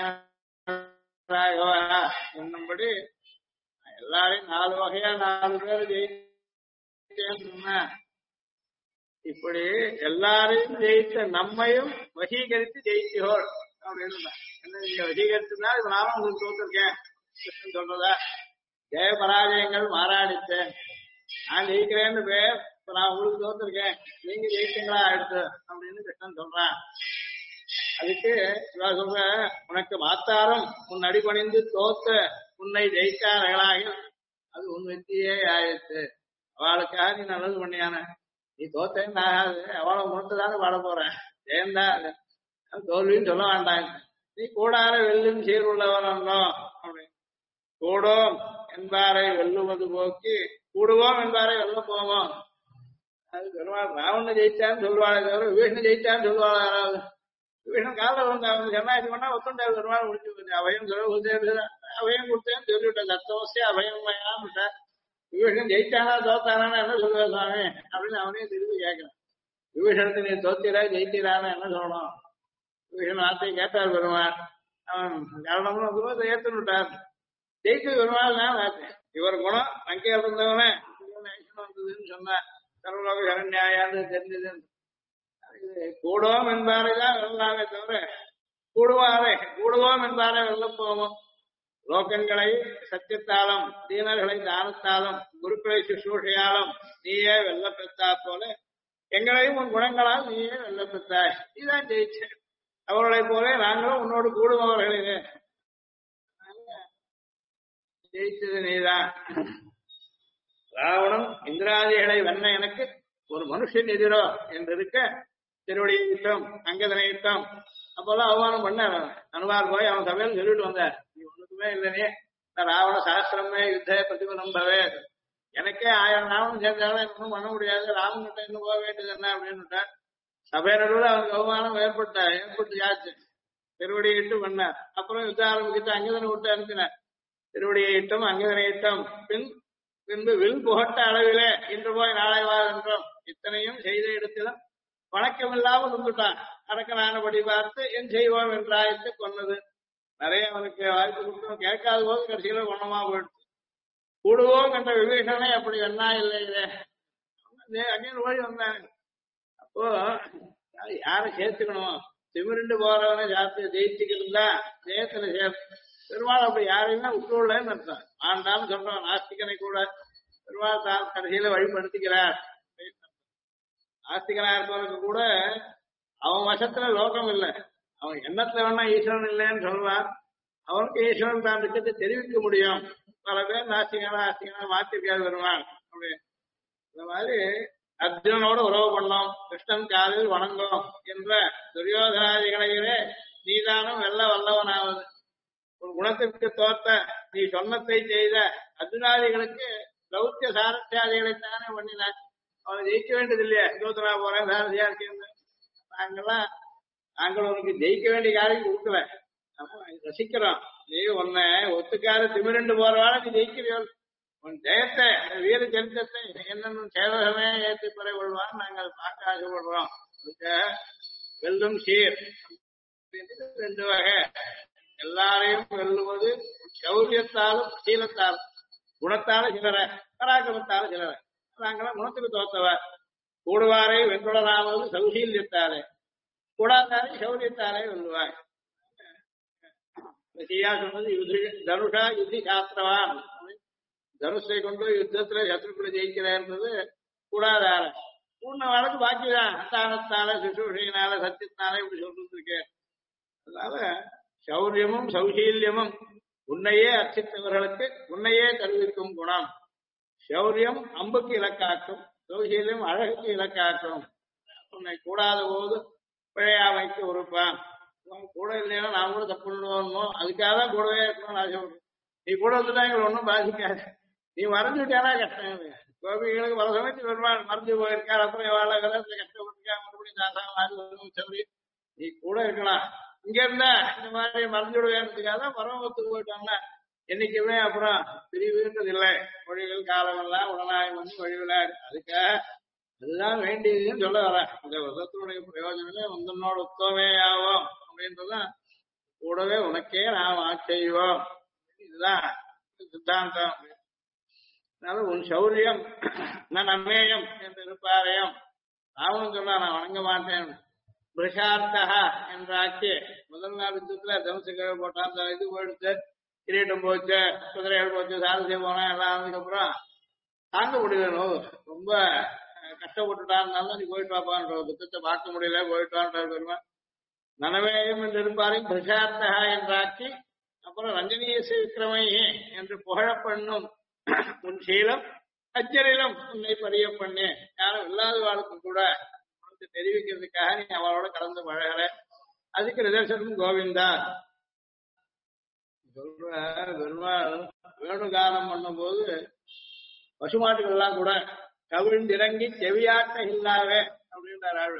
என்னும்படி எல்லாரையும் 4 வகையா 4 பேர் ஜெயிச்சேன்னு. இப்படி எல்லாரையும் ஜெயித்த நம்மையும் வசீகரித்து ஜெயிச்சோள் அப்படின்னு என்ன நீங்க வசீகரிச்சுனா இப்ப நானும் உங்களுக்கு தோத்துருக்கேன் கிருஷ்ணன் சொல்றதா. ஜெய பராஜயங்கள் மாறாடிச்சேன், நான் ஜெயிக்கிறேன்னு பேர். இப்ப நான் உங்களுக்கு தோத்துருக்கேன், நீங்க ஜெயிச்சீங்களா அடுத்து அப்படின்னு கிருஷ்ணன் சொல்றான். அதுக்கு இவா சொல்ற உனக்கு மாத்தாரும் உன் அடிபணிந்து தோத்த உன்னை ஜெயிச்சார்களாக அது உன் வெற்றியே ஆயிடுச்சு. அவளுக்காக நீ நல்லது பண்ணியான, நீ தோத்தேன்னு ஆகாது, அவளை முகத்துதானே பாட போறேன். ஜெயந்தா தோல்வின்னு சொல்ல வேண்டாங்க. நீ கூடார வெல்லும் சீருள்ளவனோ அப்படின்னு. கூடோம் என்பாரை வெல்லுவது போக்கி கூடுவோம் என்பாரை வெல்ல போவோம். அது பெருமாள் ராவண ஜெயிச்சான்னு சொல்லுவாளே தவிர விபீஷன் ஜெயிச்சான்னு சொல்லுவாள் யாராவது? விபீஷன் காலில் வந்து அவனுக்கு என்ன இது பண்ணா ஒத்துண்டா பெருமாள் முடிச்சு போச்சு. அபயம் சொல்ல அபயம் கொடுத்தேன்னு சொல்லிவிட்டேன். சத்தவசியம் அபயம் விட்டார். விபீஷன் ஜெயிச்சானா தோத்தானா என்ன சொல்லுவார் சுவாமி அப்படின்னு அவனே திரும்பி கேட்கிறான். விபீஷனுக்கு நீ தோத்திரா ஜெயித்திரான்னு என்ன சொல்லணும்? விபீஷன் வார்த்தையை கேட்டார் பெருமாள். அவன் காரணமும் ஏற்றுன்னு விட்டார். ஜெயித்து பெருமாள் தான் வார்த்தேன். இவர் குணம் அங்கே இருந்தவனே வந்ததுன்னு சொன்னார். சர்வலோக சரண்யாயான்னு தெரிஞ்சதுன்னு. கூடுவோம் என்பாரை தான் வெல்லாமே தவிர கூடுவோம் என்பாரை வெல்ல போவோம். லோகங்களை சத்தியத்தாலும் தீனர்களை தானத்தாலும் குருக்களை சுசூஷையாலும் நீயே வெல்ல பெற்றா போல எங்களையும் உன் குணங்களால் நீயே வெல்ல பெற்றாய். நீதான் ஜெயிச்ச. அவர்களை போல நாங்களும் உன்னோடு கூடுபவர்களே. ஜெயிச்சது நீதான். ராவணன் இந்திராதிகளை வெண்ண எனக்கு ஒரு மனுஷன் எதிரோ என்று இருக்க திருவடியிட்டம் அங்கதனையிட்டம் அப்பெல்லாம் அவமானம் பண்ண அனுமார் போய் அவன் சபையில் சொல்லிட்டு வந்தார். நீ ஒண்ணுக்குமே இல்லைனே, ராவண சாஸ்திரமே யுத்த பிரதிபலம்பவே, எனக்கே 1000 ராவணன் சேர்ந்தாலும் இன்னும் பண்ண முடியாது, ராமன் கிட்ட இன்னும் போக வேண்டியது என்ன அப்படின்னு சபை நடுவில் அவனுக்கு அவமானம் ஏற்பட்டு யாச்சு. திருவடியிட்டு பண்ணார். அப்புறம் யுத்தம் ஆரம்பிக்கிட்டு அங்கதனை விட்டு அனுப்பினார். திருவடியிட்டம் அங்கதனையிட்டம் பின்பு வில் புகட்ட அளவிலே இன்று போய் நாளை வா என்றோம். இத்தனையும் செய்த இடத்திலும் வணக்கம் இல்லாமல் வந்துட்டான். அடக்கனானபடி பார்த்து என் செய்வோம் என்றாயத்து கொன்னது. நிறைய அவனுக்கு வாய்ப்பு கொடுத்தோம், கேட்காத போது கடைசியில கொண்டமா போயிடுச்சு. கூடுவோம் என்ற விபீஷணனை அப்படி எண்ணா இல்லையே அங்கேயும் ஓடி வந்தாங்க. அப்போ யாரை சேர்த்துக்கணும்? திமிருண்டு போறவனை ஜாஸ்தி ஜெயிச்சுக்கிருந்தா ஜெயத்துல பெருமாள் அப்படி யாரையுமே விட்டுள்ளேன்னு அர்த்தம். ஆண்டான்னு சொல்றோம் நாஸ்திகனை கூட பெருமாள் தான் கடைசியில வழிபடுத்திக்கிறார். நாஸ்திகனா இருப்பவனுக்கு கூட அவன் வசத்துல லோகம் இல்லை, அவன் எண்ணத்துல வேணா ஈஸ்வரன் இல்லைன்னு சொல்றான். அவனுக்கு ஈஸ்வரன் தான் திட்டத்தை தெரிவிக்க முடியும். பல பேர் நாஸ்திகனா மாத்திருக்காது வருவான். அப்படி இந்த மாதிரி அர்ஜுனனோட உறவு பண்ணோம், கிருஷ்ணன் காலில் வணங்கும் என்ற துரியோதனாதிகளையே நீதானும் வெல்ல வல்லவனாவது. ஒரு குணத்திற்கு தோற்ற நீ சொன்னத்தை செய்த அர்ஜுனாதிகளுக்கு தௌத்திய சாரத்தியாதிகளைத்தானே பண்ணின. அவனை ஜெயிக்க வேண்டியது இல்லையா? இருபத்தனா போறேன் சாரதியா இருக்கேன். நாங்கள் உனக்கு ஜெயிக்க வேண்டிய காரியம் கொடுக்கல, ரசிக்கிறோம். நீ உன்னை ஒத்துக்காத திமிரண்டு போறவாழ நீ ஜெயிக்கிறியோ? உன் ஜெயத்தை வீர சரித்திரத்தை என்னென்ன சேவகமே ஏற்றி பெற கொள்வான் நாங்கள் பார்க்க ஆசைப்படுறோம். வெல்லும் சீர் ரெண்டு வகை. எல்லாரையும் வெல்லுவது சௌரியத்தாலும் சீலத்தாலும். குணத்தால சிலர, பராக்கிரமத்தால சிலர. நாங்களாம் குணத்துக்கு தோத்தவர். கூடுவாரை வென்றுடராவது சௌசீல்யத்தாலே, கூடாதாரை சௌரியத்தாலே வெல்லுவாய். சொன்னது தனுஷா யுத்தி சாஸ்திரவான். தனுஷை கொண்டு யுத்தத்துல சத்ருக்களை ஜெயிக்கிறேன்றது கூடாதார. பூர்ண வழக்கு பாக்கிதான் ஸ்தானத்தால சுசூஷையினால சத்தியத்தினால இப்படி சொல்லிட்டு இருக்கேன். அதனால சௌரியமும் சௌசீல்யமும் உன்னையே அர்ச்சித்தவர்களுக்கு உன்னையே தருவிக்கும் குணம். சௌரியம் அம்புக்கு இலக்காக்கும், சௌசீல்யம் அழகுக்கு இலக்காக்கும். உன்னை கூடாத போது பிழையாமைக்கு உறுப்பான். கூட இல்லைன்னா நான் கூட தப்பு பண்ணுவோமோ, அதுக்காக தான் கூடவே இருக்கணும்னு ஆசைப்படுறேன். நீ கூட வந்துட்டா எங்களை ஒன்றும் பாதிக்காது. நீ மறைஞ்சுட்டானா கஷ்டம். கோபிகளுக்கு பல சமயத்தில் பெருமாள் மறைஞ்சு போயிருக்கார். அப்புறம் எவ்வளவு கஷ்டப்பட்டிருக்கா, மறுபடியும் தாசாக சொல்லி நீ கூட இருக்கலாம். இங்க இருந்தா இந்த மாதிரி மறைஞ்சு விடுவேன்றதுக்காக பரமத்துக்கு போயிட்டோம்னா என்னைக்குமே அப்புறம் பிரிவுன்றது இல்லை. மொழிகள் காலமெல்லாம் உடனாயம் வந்து வழிவிடாது. அதுக்காக அதுதான் வேண்டியதுன்னு சொல்ல வர. இந்த விதத்தினுடைய பிரயோஜனமே உந்தனோட உத்தமே ஆகும் அப்படின்றதான். கூடவே உனக்கே நாம் ஆட்செய்வோம், இதுதான் சித்தாந்தம். அதனால உன் சௌரியம் நான் அம்மேயம் என்று இருப்பாரையும் ராவனும் சொன்னா நான் வணங்க மாட்டேன். பிரசார்த்தா என்றாச்சு. முதல் நாள் யுத்தத்துல தனுசு கீழே போட்டான், அந்த இது போயிடுச்சு, கிரீட்டம் போச்சு, குதிரைகள் போச்சு, சாரதியை போனா எல்லாம் ஆனதுக்கப்புறம் தாங்க முடியல, ரொம்ப கஷ்டப்பட்டுட்டான். நீ போயிட்டு வாப்பான்ற புத்தத்தை பார்க்க முடியல, போயிட்டு வான்ற பெருமை. நனவேயம் என்று இருப்பாரையும் பிரசார்த்தா என்றாச்சு. அப்புறம் ரஞ்சனீயசு விக்ரமையே என்று புகழப்பண்ணும் உன் சீலம் அச்சரிலும் உன்னை பரிய பண்ணு. யாரும் இல்லாத வாழ்க்கும் கூட உனக்கு தெரிவிக்கிறதுக்காக நீ அவளோட கலந்து பழகிற. அதுக்கு நிதர்சனம் கோவிந்தா சொல்ற. பெருமாள் வேணுகானம் பண்ணும் போது பசுமாட்டுகள் எல்லாம் கூட கவிழ்ந்திறங்கி செவியாட்ட இல்லாவே அப்படின்றார்.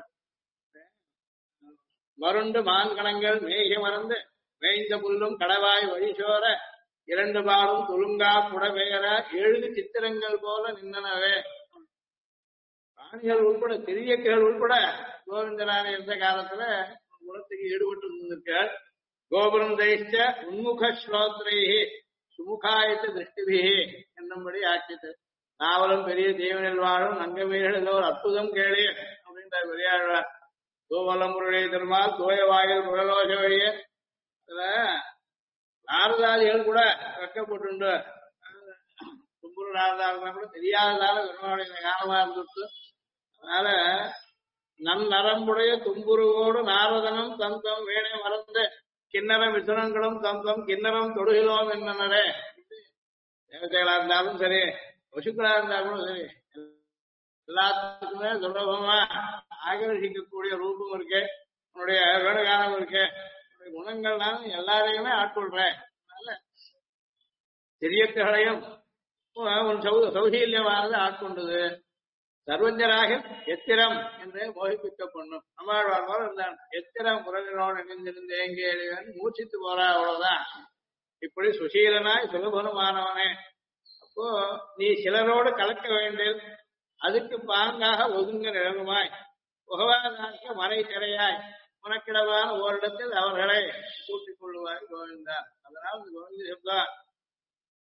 மருண்டு மான்கணங்கள் மேகி மறந்து மேய்ந்த புல்லும் கடவாய் வழிசோர இரண்டு பாலும் துலுங்கா புடபெயர எழுது சித்திரங்கள் போல நின்றனவே. பிராணிகள் உள்பட சிறியக்கள் உள்பட கோவிந்தனார் இருந்த காலத்துல குணத்துக்கு ஈடுபட்டு இருந்திருக்க. கோபுரம் தைச்ச உன்முக ஸ்லோத்ரைஹி சுமுகாயத்த திருஷ்டிபிஹி என்னும்படி ஆக்கிட்டு. நாவலும் பெரிய தீவனில் வாழும் நங்கமீர்கள் ஒரு அற்புதம் கேளு அப்படின்ற பெரியாழ்வார். தூவலம் முருடைய திருமால் தூய வாயில் முழலோச வழிய அதுல நாரதாதிகள் கூட வெக்கப்பட்டு தும்புரு நாரதாதிகள் கூட தெரியாததால பெருமாளுடைய காலமா இருந்துட்டு. அதனால நரம்புடைய தும்புருவோடு நாரதனும் தந்தம் வேணை மறந்து கிண்ணற மிதுனங்களும் தந்தம் கிண்ணறம் தொடுகிறோம் என்னனரே. தேவதைகளா இருந்தாலும் சரி, பசுக்களா இருந்தாலும் சரி, எல்லாத்துக்குமே சுலபமா ஆகர்ஷிக்கக்கூடிய ரூபம் இருக்கு, உன்னுடைய வேணுகாலம் இருக்கு, குணங்கள்னால எல்லாரையுமே ஆட்கொள்றேன். அதனால தெரியக்களையும் உன் சௌசீல்யமானது ஆட்கொண்டது. சர்வஜராக எத்திரம் என்று மோகிப்பிக்க பண்ணும். நம்மாழ்வார் போல இருந்தான். எத்திரம் குரலினோடு இணைந்திருந்து எங்கே எழுவன் மூச்சித்து போறா, அவ்வளவுதான். இப்படி சுசீலனாய் சுலபனுமானவனே. அப்போ நீ சிலரோடு கலக்க வேண்டிய அதுக்கு பாங்காக ஒதுங்க நிழலுமாய் புகவாதாக்க மறை திரையாய் உனக்கிடமான ஓரிடத்தில் அவர்களை கூட்டிக் கொள்ளுவாய் கோவிந்தா. அதனால் கோவிந்த சப்தா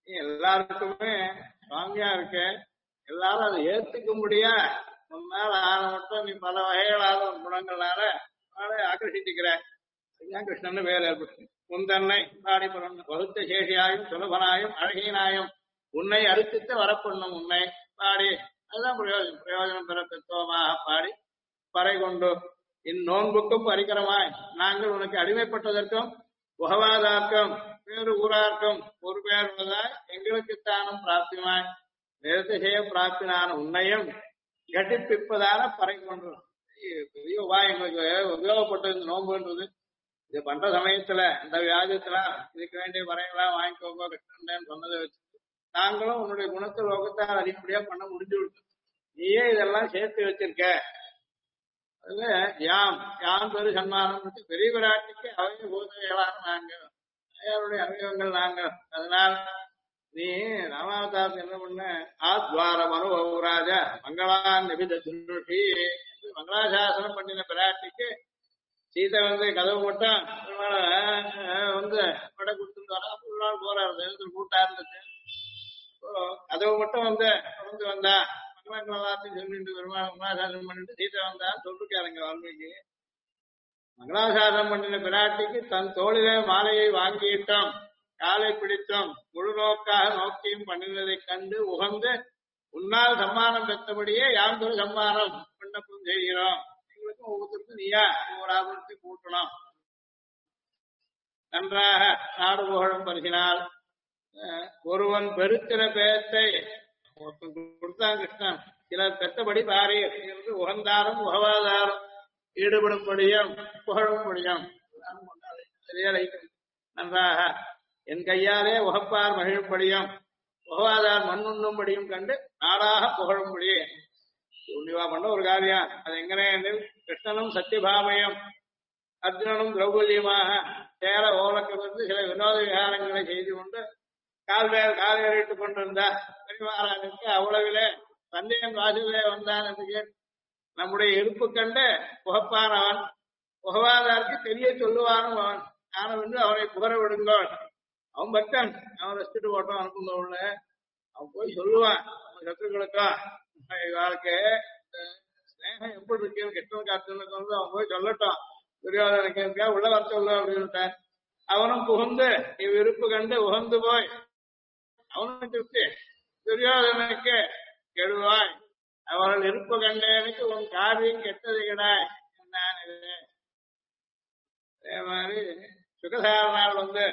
நீ எல்லாருக்குமே சுவாமியா இருக்க, எல்லாரும் அதை ஏத்துக்க முடியா உன்னால ஆன மட்டும் நீ பல வகைகளான குணங்களால ஆக்கர்ஷிச்சுக்கிற. இதுதான் கிருஷ்ணன் வேறு ஏற்பட்டு முந்தன்னை பாடி பிறந்த வகுத்த சேஷியாயும் சுலபனாயும் அழகினாயும் உன்னை அறுத்தித்து வரப்பண்ணும் உன்னை பாடி. அதுதான் பிரயோஜனம். பிரயோஜனம் பெற தத்துவமாக பாடி பறை கொண்டு இந்நோன்புக்கும் பரிகரமாய் நாங்கள் உனக்கு அடிமைப்பட்டதற்கும் உகவாதார்க்கும் வேறு ஊரார்க்கும் ஒரு பேர் உள்ளதாய் எங்களுக்குத்தானும் பிராப்தியமாய் நிறுத்திசெய்ய பிராப்தினான உன்னையும் கட்டிப்பிப்பதான பறை கொண்டு. பெரிய உபாயம் எங்களுக்கு உபயோகப்பட்டது இந்த நோன்புன்றது. இது பண்ற சமயத்துல இந்த வியாஜத்துல இதுக்கு வேண்டிய பறைகளாம் வாங்கிக்கோங்க கிருஷ்ணன் சொன்னதை வச்சு நாங்களும் உன்னுடைய குணத்தை லோகத்தால் அதிகப்படியா பண்ண முடிஞ்சு விட்டு நீயே இதெல்லாம் சேர்த்து வச்சிருக்க. அதுல யாம் யாம் பெரு சன்மானம் பெரிய விராட்டிக்கு அவய பூதவைகளான நாங்கள் அவருடைய அவயவங்கள் நாங்கள். அதனால் நீ ராமாவதாரத்தை என்ன பண்ண ஆத்வார மனுபவராஜ மங்களான் நிபித துருஷி மங்களாசாசனம் பண்ணின பிராட்டிக்கு சீதை வந்து கதவு மட்டும் வந்து படை கொடுத்துட்டு வரா. ஒரு நாள் போறாரு கூட்டா இருந்துச்சு. கதவு மட்டும் வந்து தொடர்ந்து வந்தா மங்களாசாசனம் சொல்லிட்டு பெருமாள் மங்களாசாசனம் பண்ணிட்டு சீதை வந்தா சொல்லிருக்காருங்க வால்மீகி. மங்களாசாசனம் பண்ணின பிராட்டிக்கு தன் தோளிலே மாலையை வாங்கிட்டோம், காலை பிடித்தோம், முழு நோக்காக நோக்கியும் பண்ணினதைக் கண்டு உகந்து உன்னால் சம்மானம் பெற்றபடியே யாந்தொரு சம்மானம் விண்ணப்பம் செய்கிறோம். எங்களுக்கும் ஒவ்வொருத்தருக்கும் நீயா ஒரு ஆபத்தை கூட்டணும். நன்றாக நாடு புகழும் பரிசினால் ஒருவன் பெருத்தின பேத்தை கொடுத்தான் கிருஷ்ணன். சிலர் பெற்றபடி பாரியர் என்று உகந்தாரும் உகவாதாரும் ஈடுபடும்படியும் புகழும்படியும் நன்றாக என் கையாலே உகப்பார் மகிழும்படியும் உகவாதார் மண்ணுண்ணும்படியும் கண்டு நாடாக புகழும்படியே உன்னிவா பண்ண ஒரு காரியம். அது எங்கனே கிருஷ்ணனும் சத்தியபாமையும் அர்ஜுனனும் திரௌபதியுமாக சேர ஓலக்கு வந்து சில வினோத விகாரங்களை செய்து கொண்டு கால்வேறிட்டுக் கொண்டிருந்தா பெரியவாரானுக்கு அவ்வளவிலே சந்தேகம் வாசிலே வந்தான் என்று கேட்டு நம்முடைய இருப்பு கண்டு புகப்பானவன் புகவாதாருக்கு தெரிய சொல்லுவானும் அவன் ஞானவென்று அவனை புகர விடுங்கோள். அவன் பக்தன், அவன் ரசிச்சுட்டு போட்டோம் அனுப்புந்த உள்ள அவன் போய் சொல்லுவான் அவன் சத்துருக்களுக்கும் வாழ்க்கை ஸ்நேகம் எப்படி இருக்கு கெட்டவன் காத்துன்னு வந்து அவன் போய் சொல்லட்டும். துரியோதனுக்கு உள்ள வர சொல்லு அப்படின்னு அவனும் புகுந்து இவ்விருப்பு கண்டு உகந்து போய் அவனும் திருப்தி துரியோதனுக்கு கெடுவாய் அவர்கள் இருப்பு கண்டேனுக்கு உன் காரியம் கெட்டது கிடாய் நான் இது. அதே மாதிரி சுகசாரனால் வந்து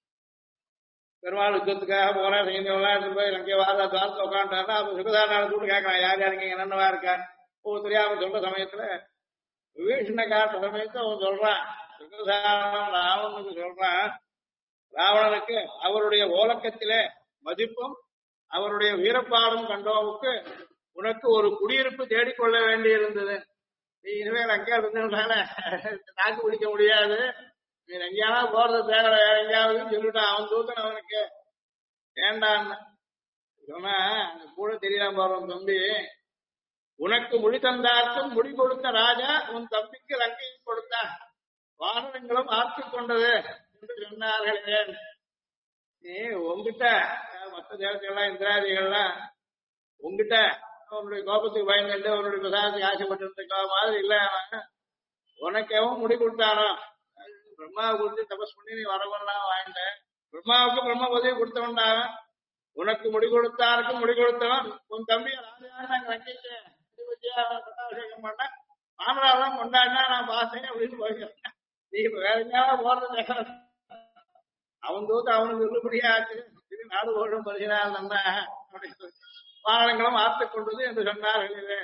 பெருமாள் யுத்தத்துக்காக போனா செய்தவெல்லாம் போய் அங்கே வாரத்தை உட்காந்துட்டாருன்னா அப்ப சுகசாரனால் கூட கேட்கலாம் யார் யாருக்கு என்னென்னவா இருக்கா தெரியாம சொல்ற சமயத்துல விபீஷண காட்டுற சமயத்தை அவன் சொல்றான். சுகசாரணம் ராவணனுக்கு சொல்றான், ராவணனுக்கு அவருடைய ஓலக்கத்திலே மதிப்பும் அவருடைய வீரப்பாடும் கண்டோவுக்கு உனக்கு ஒரு குடியிருப்பு தேடிக்கொள்ள வேண்டி இருந்தது. நீ இனிமேல் அங்கே இருந்ததுனால தாக்கு பிடிக்க முடியாது, நீ எங்கேயாவது போறது தேவை வேற எங்கேயாவது சொல்லிட்டான். அவன் தூக்கணும் அவனுக்கு வேண்டான்னு சொன்னா அந்த கூட தெரியலாம் போறவன் தம்பி உனக்கு முடி தந்தார்க்கும் முடி கொடுத்த ராஜா உன் தம்பிக்கு ரங்கையை கொடுத்தான் வாகனங்களும் ஆட்சி கொண்டது என்று சொன்னார்களே. நீ உங்ககிட்ட மற்ற தேவத்தைகள்லாம் இந்திராதிகள்லாம் உங்ககிட்ட அவனுடைய கோபத்துக்கு பயந்துட்டு அவனுடைய பிரசாதத்துக்கு ஆசைப்பட்டு இருக்க மாதிரி இல்ல. உனக்கேவும் முடி கொடுத்தானோ பிரம்மாவை கொடுத்து தபஸ் பண்ணி நீ வரவெல்லாம் வாங்கிட்ட. பிரம்மாவுக்கு பிரம்ம உதவி கொடுத்தவன்டாக உனக்கு முடி கொடுத்தாருக்கும் முடி கொடுத்தவன் உன் தம்பி ராஜா நாங்க ரங்கிட்டு பட்டாபிஷேகம் பண்ண மாமனாதான் கொண்டாடினா நான் பார்த்தேன் அப்படின்னு போயிருக்கேன். நீ வேற எங்கேயாவது போறது அவன் தூத்து அவனுக்கு உள்ளபடியா ஆச்சு. நாடு போடும் பரிசினால் நன்ன வாகனங்களும் ஆத்து கொண்டது என்று சொன்னார்கள்.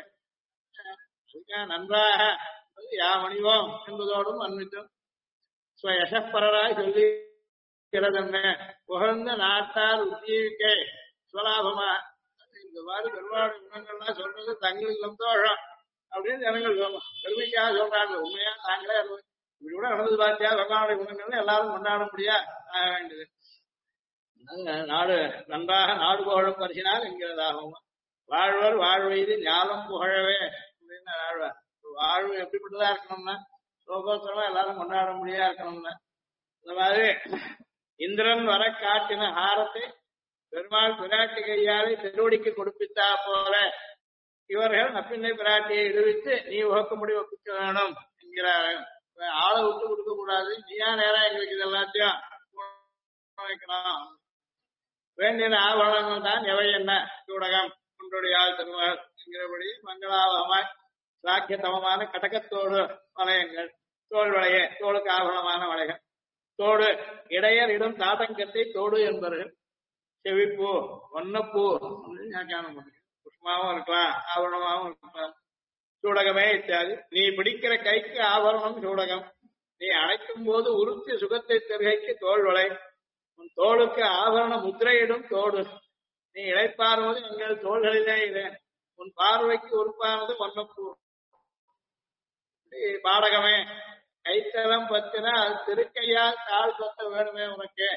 நன்றாக யாமணிவோம் என்பதோடும் அன்பித்தும் யசப்பரராய் சொல்லிக்கிறதென்ன புகழ்ந்த நாட்டார் உத்தியிக்கை சுவலாபமா இந்த மாதிரி பெருமாடு குணங்கள்லாம் சொல்றது தங்களுக்கு சந்தோஷம் அப்படின்னு ஜனங்கள் சொல்லலாம். பெருமைக்காக சொல்றாங்க. உண்மையா நாங்களே இப்படி கூட நடந்து பார்த்தியா பகவானுடைய குணங்கள்னு எல்லாரும் கொண்டாட முடியா ஆக வேண்டியது. நாடு நன்றாக நாடு புகழும் பரிசினால் என்கிறதாகும். வாழ்வர் வாழ்வெய்து ஞானம் புகழவே அப்படின்னு வாழ்வார். வாழ்வு எப்படிப்பட்டதா இருக்கணும்னா லோகோத்தரமா எல்லாரும் கொண்டாட முடியா இருக்கணும்னா இந்த மாதிரி இந்திரன் வர காட்டின ஹாரத்தை பெருமாள் பிராட்டி கையாலே திருவடிக்கு கொடுப்பித்தா போல இவர்கள் நப்பின்னை பிராட்டியை இடுவித்து நீ உகக்கும்படி ஒப்பிக்க வேணும் என்கிறார்கள். ஆளை விட்டு கொடுக்க கூடாது, நீயா நேரம் எங்களுக்கு இது எல்லாத்தையும் வைக்கணும். வேண்டிய ஆபரணங்கள் தான் எவை என்ன சூடகம் குன்றுடையாள் திருமகள் என்கிறபடி மங்களாபகமாய் சாக்கியத்தமமான கடகத்தோடு வளையங்கள், தோல் வளைய தோளுக்கு ஆபரணமான வளைகள், தோடு இடையர் இடும் தாதங்கத்தை தோடு என்பவர்கள். செவிப்பூ ஒன்னப்பூ வியாக்கியானம் பண்ணுங்க. புஷ்மாவும் இருக்கலாம், ஆபரணமாகவும் இருக்கலாம். சூடகமே இத்தியாதி. நீ பிடிக்கிற கைக்கு ஆபரணம் சூடகம், நீ அழைக்கும் போது உறுத்தி சுகத்தை தருகைக்கு தோல் வளை, உன் தோளுக்கு ஆபரண முத்திரையிடும் தோடு, நீ இழைப்பார்வது எங்கள் தோள்களிலே இரு, உன் பார்வைக்கு உறுப்பானது ஒன்னப்பூ. பாடகமே கைத்தலம் பத்தினா அது திருக்கையால் கால் பத்த வேணுமே உனக்கு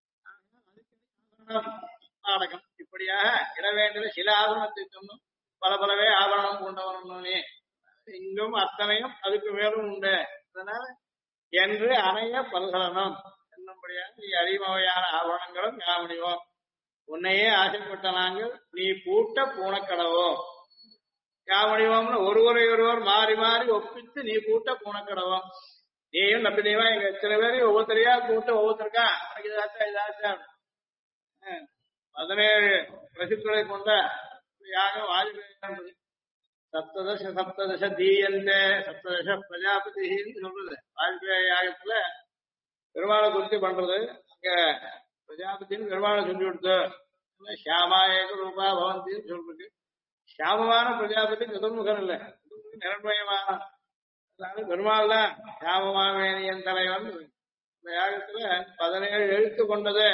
பாடகம். இப்படியாக இட வேண்டிய சில ஆபரணத்தை சொன்னும் பல பலவே ஆபரணம் கொண்டவன் நீ, இங்கும் அத்தனையும் அதுக்கு மேலும் உண்டு. அதனால என்று அணைய பல்கலனும் என்னும்படியாக நீ அறிமவையான ஆபரணங்களும் யாமணிவோம். உன்னையே ஆசைப்பட்ட நாங்கள் நீ பூட்ட பூனக்கடவோ. யாமணிவோம்னு ஒருவர் மாறி மாறி ஒப்பித்து நீ பூட்ட பூனக்கடவோம். நீயும் நப்பி தெய்வா எங்க எத்தனை பேரையும் ஒவ்வொருத்தரையா கூட்ட ஒவ்வொருத்தருக்கா இதாச்சா இதாச்சா 17 பிரசித்துகளை கொண்ட யாகம் வாஜ்பேயி. சப்ததச தீயந்தே சப்ததச பிரஜாபதின்னு சொல்றது வாஜ்பேயி யாகத்துல பெருமாளை குறித்து பண்றது. அங்க பிரஜாபதினு பெருமாளை சொல்லி கொடுத்து ஷியாமா ஏக ரூபா பவந்தின்னு சொல்றது. ஷியாமமான பிரஜாபதி சதுர்முகன் இல்ல, நிரண்மயமான பெருமாள் தான் ஷியாமமாவேணியன் தலைவன். இந்த யாகத்துல 17 எழுத்து கொண்டது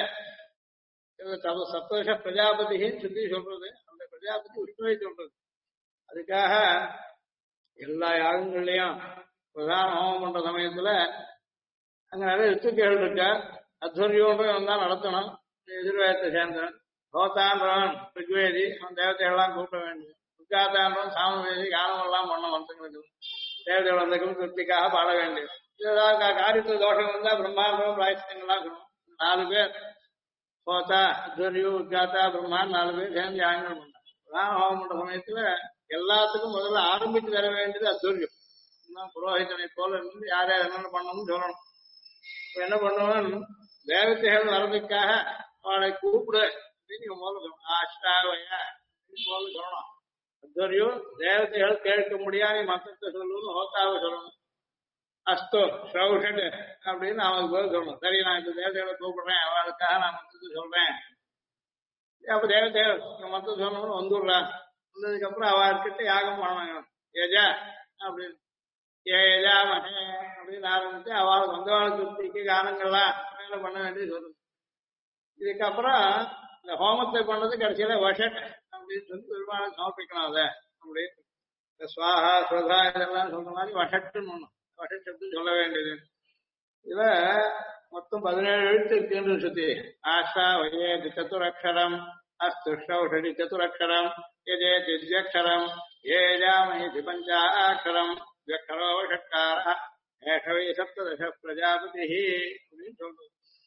சப்ததச பிரஜாபதின்னு சுத்தி சொல்றது. அந்த பிரஜாபதி விஷ்ணுவை சொல்றது. அதுக்காக எல்லா யாகங்கள்லயும் பிரதான ஹோமம் பண்ற சமயத்துல அங்க நிறைய ரித்துக்கள் இருக்க. அத்வரியோன்றும் தான் நடத்தணும். எதிர்வேதத்தை சேர்ந்தவன் ஹோதான்றவன் ரிக்வேதி, அவன் தேவதைகள்லாம் கூப்பிட வேண்டும். உத்காத்தான்றவன் சாமவேதி, காலம் எல்லாம் பண்ண மந்திரங்களுக்கு தேவதைகள் வந்தக்கும் திருப்திக்காக பாட வேண்டியது. ஏதாவது காரியத்தில் தோஷம் இருந்தா பிரம்மாண்டமும் பிராயசித்தங்கள்லாம் சொல்லணும். 4 பேர் ஹோதா அத்வரியு உத்காத்தா பிரம்மான் 4 பேர் சேர்ந்து யாகங்கள் பண்ணாங்க. பிரதான ஹோமம் பண்ற சமயத்துல எல்லாத்துக்கும் முதல்ல ஆரம்பித்து தர வேண்டியது அத்வரியம். புரோஹிதனை போல இருந்து யார் யார் என்னென்ன பண்ணணும்னு சொல்லணும். இப்ப என்ன பண்ணுவோம், தேவதைகள் வர்றதுக்காக அவளை கூப்பிடு அப்படின்னு முதல்ல சொல்லணும். ஆஷ்டாவைய போல சொல்லணும். அத்வரியம் தேவதைகள் கேட்க முடியாது மந்திரத்தை சொல்லணும். ஹோத்தாவை சொல்லணும். அஸ்தோ ஷௌஷட் அப்படின்னு அவனுக்கு போய் சொல்லணும். சரி, நான் இந்த தேவதைகளை கூப்பிடுறேன், அவளுக்காக நான் மந்திரத்தை சொல்றேன். அப்ப தேவதைகள் மந்திரம் சொல்லணும்னு வந்துடுறான். வந்ததுக்கு அப்புறம் அவ இருக்கிட்ட யாகம் பண்ணாங்க. ஏஜா அப்படின்னு ஏஜா மகே அப்படின்னு ஆரம்பிச்சு அவளுக்கு வந்தவாள் திருப்திக்கு காரணங்கள்லாம் மேல பண்ண வேண்டியது சொல்லுது. இதுக்கப்புறம் இந்த ஹோமத்தை பண்ணது கடைசியில வஷட் அப்படின்னு சொல்லி பெருமாளுக்கு சமர்ப்பிக்கணும். அதை அப்படின்னு சுவாஹா ஸ்வதா இதெல்லாம் சொல்ற மாதிரி வஷட்டுன்னு ஒண்ணும் வஷட் சப்து சொல்ல வேண்டியது. இதுல மொத்தம் 17 எழுத்து இருக்குன்னு சுத்தி ஆஷா வயேதி சதுரக்ஷரம் அஸ்து ஷௌஷடி சதுரக்ஷரம் யஜே திஜ்யக்ஷரம் ஏஜாமயதி பஞ்சாட்சரம் ஷட்கார ஏஷவை சப்ததச பிரஜாபதி அப்படின்னு சொல்றது.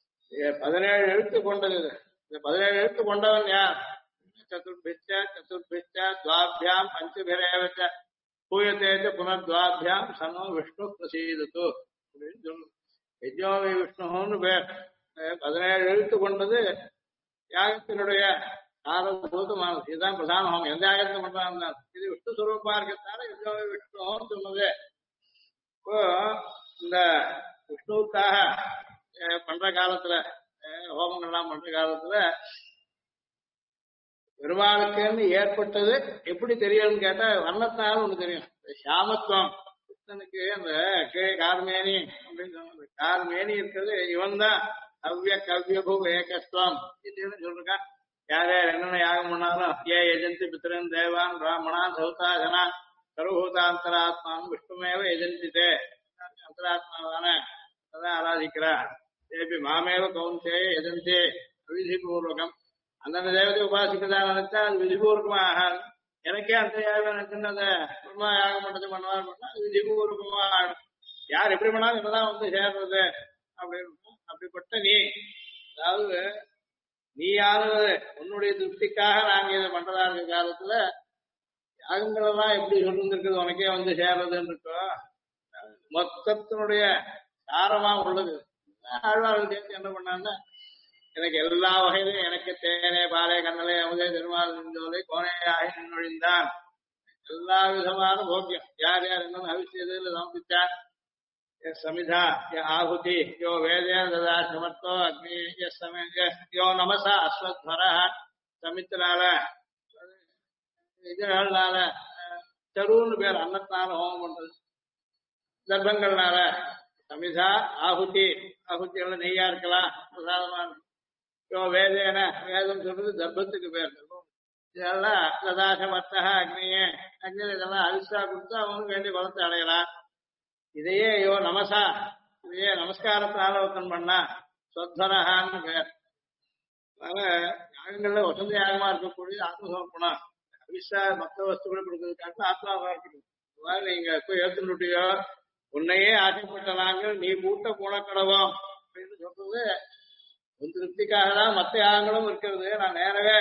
17 எழுத்து கொண்டது. இந்த 17 எழுத்து கொண்டவன் யார்? சதுர்பிச்ச துவாபியாம் பஞ்சபிரேவச்ச பூயத்தேஜ புனர்துவாபியாம் சன்னோ விஷ்ணு பிரசீதத்து அப்படின்னு சொல்லுது. யஜ்ஞோவை விஷ்ணுன்னு பேர். 17 எழுத்து கொண்டது யாகத்தினுடைய ஆரம்பூதமானது. இதுதான் பிரதான ஹோமம். எந்த யாகத்தை பண்றாங்க இது விஷ்ணு சுரூபமா இருக்கிறதால யஜ்ஞோவை விஷ்ணுன்னு சொன்னது. இப்போ இந்த விஷ்ணுவுக்காக பண்ற காலத்துல ஹோமங்கள்லாம் பண்ற காலத்துல பெருமாளுக்குன்னு ஏற்பட்டது எப்படி தெரியும்னு கேட்டா வர்ணத்தினால ஒண்ணு தெரியும். சாமத்துவம் கிருஷ்ணனுக்கு அந்த கீழே கார்மேனி அப்படின்னு சொன்னது. கார்மேனி இருக்கிறது இவன் தான் கவ்ய கவ்யபூ ஏகஸ்வம் இதுன்னு சொல்லிருக்கான். யார் யார் என்னென்ன யாகம் பண்ணாலும் ஏ எஜந்தி பித்திரன் தேவான் பிராமணான் சௌதாஜனா சர்வூதாந்தராத்மான் விஷ்ணுமேவ எஜந்தித்தே அந்தராத்மாவான அதான் ஆராதிக்கிறார். தேபி மாமேவ கௌந்தே எஜந்தே விதிபூர்வகம். அந்தந்த தேவதை உபாசிக்கிறதா நினைச்சா அது விதிபூர்வமா ஆகாது. எனக்கே அந்த யாகம் நினைச்சுன்னு அந்த பிரம்மா யாகம் பண்ணது பண்ணுவார் பண்ணா அது விதிபூர்வமா ஆகும். யார் எப்படி பண்ணாலும் இப்பதான் வந்து சேர்றது அப்படின்னு. அப்படிப்பட்ட நீ அதாவது நீ யாரு உன்னுடைய திருப்திக்காக நாங்க இதை பண்றதா இருக்க காலத்துல யாகங்கள் எல்லாம் எப்படி சொல்லிருக்குது உனக்கே வந்து சேர்றதுன்னு இருக்கோ மொத்தத்தினுடைய சாரமா உள்ளது. ஆழ்வார்கள் சேர்த்து என்ன பண்ணாங்கன்னா எனக்கு எல்லா வகையிலும் எனக்கு தேனே பாலே கண்ணலே அமுதே திருமாலை கோணையாகி நின்றொழிந்தான் எல்லா விதமான போக்கியம் யார் யார் என்னன்னு அவிசியதில் சமர்ப்பித்தார். சமிதா ஆகுதி யோ வேதே ததா சமர்த்தோ அக்னி யோ நமசா அஸ்வத்வர சமித்தினால இதனால தருன்னு பேர் அன்னத்தினால ஹோமம் பண்றது தர்ப்பங்கள்னால சமிதா ஆகுதி ஆகுதி எல்லாம் நெய்யா இருக்கலாம் பிரசாதமான யோ வேதேன வேதம் சொல்றது தர்ப்பத்துக்கு பேர் இதெல்லாம் லதாசமர்த்தா அக்னியே அக்னி இதெல்லாம் அரிசா கொடுத்து அவனுக்கு வேண்டிய பலத்தை அடையலாம். இதையே யோ நமசா இதையே நமஸ்காரத்தினால ஒருத்தன் பண்ணா சொத்வரஹான்னு பேர். அதனால யாகங்கள்ல வசந்த யாகமா இருக்கக்கூடிய ஆத்மசமர்ப்பணம் அவிசா மற்ற வஸ்துக்களை கொடுக்கறதுக்காக ஆத்மாவா இருக்கணும். நீங்க போய் ஏத்துட்டியோ உன்னையே ஆசைப்பட்ட நாங்கள் நீ கூட்ட போனக்கடவோம் அப்படின்னு சொல்றது உன் திருப்திக்காக தான் மற்ற யாகங்களும் இருக்கிறது. நான் நேரவே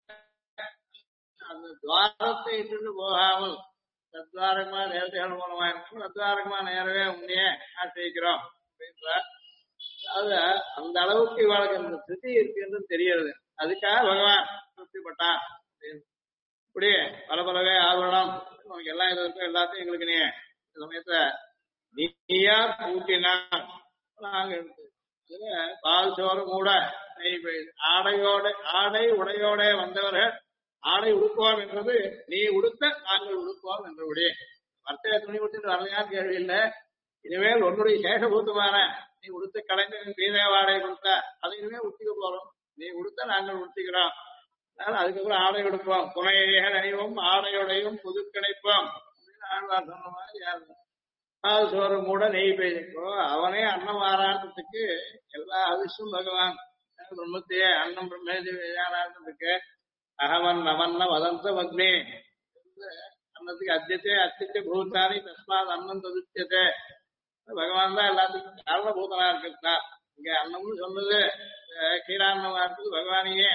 அந்த துவாரத்தை இட்டு போகாமல் தத்வாரகமா நேரத்தைகள் மூலமா இருக்கும் தத்வாரகமா நேரவே உன்னையே ஆசிரிக்கிறோம் அப்படின்ற அதாவது அந்த அளவுக்கு இவளுக்கு அந்த திருப்தி இருக்குன்னு தெரியுது. அதுக்காக பகவான் திருப்திப்பட்டான் அப்படின்னு இப்படி பல பலவே ஆகணும் உனக்கு எல்லாம் இது இருக்கும் எல்லாத்தையும் எங்களுக்கு நீ சமயத்தை நீயா கூட்டினா நாங்க இதுல பால் சோறு மூட நெய் பெய்யுது ஆடையோட ஆடை உடையோட வந்தவர்கள் ஆடை உடுப்போம் என்றது நீ உடுத்த நாங்கள் உடுப்போம் என்றபடி வர்த்தக துணி விட்டுட்டு வரலையான்னு கேள்வி இல்லை. இனிமேல் உன்னுடைய சேஷபூத்தமான நீ உடுத்த கலைஞரின் வீரவாடை கொடுத்த அதை இனிமேல் உடுத்திக்க போறோம். நீ உடுத்த நாங்கள் உடுத்திக்கிறோம். அதனால அதுக்கப்புறம் ஆடை உடுப்போம் புனையைகள் அணிவோம் ஆடையோடையும் புது கிடைப்போம் அப்படின்னு ஆழ்வார் சொன்ன மாதிரி யாரு பால் சோறு மூட நெய் பெய்திருக்கோ அவனே அன்னம் ஆராட்டத்துக்கு எல்லா அதிர்ஷ்டம் பகவான் பிரம்மத்தையே அன்னம் பிரம்மேதிக்கு அகவன் நமன்ன வதந்த அக்னி அன்னத்துக்கு அத்தியத்தை அத்திய பூத்தானி தஸ்மாத் அன்னம் ததுத்தியத்தை பகவான் தான் எல்லாத்துக்கும் காரணபூதனா இருக்கிறா. இங்க அன்னம்னு சொன்னது கீரான்னமா இருக்குது பகவானையே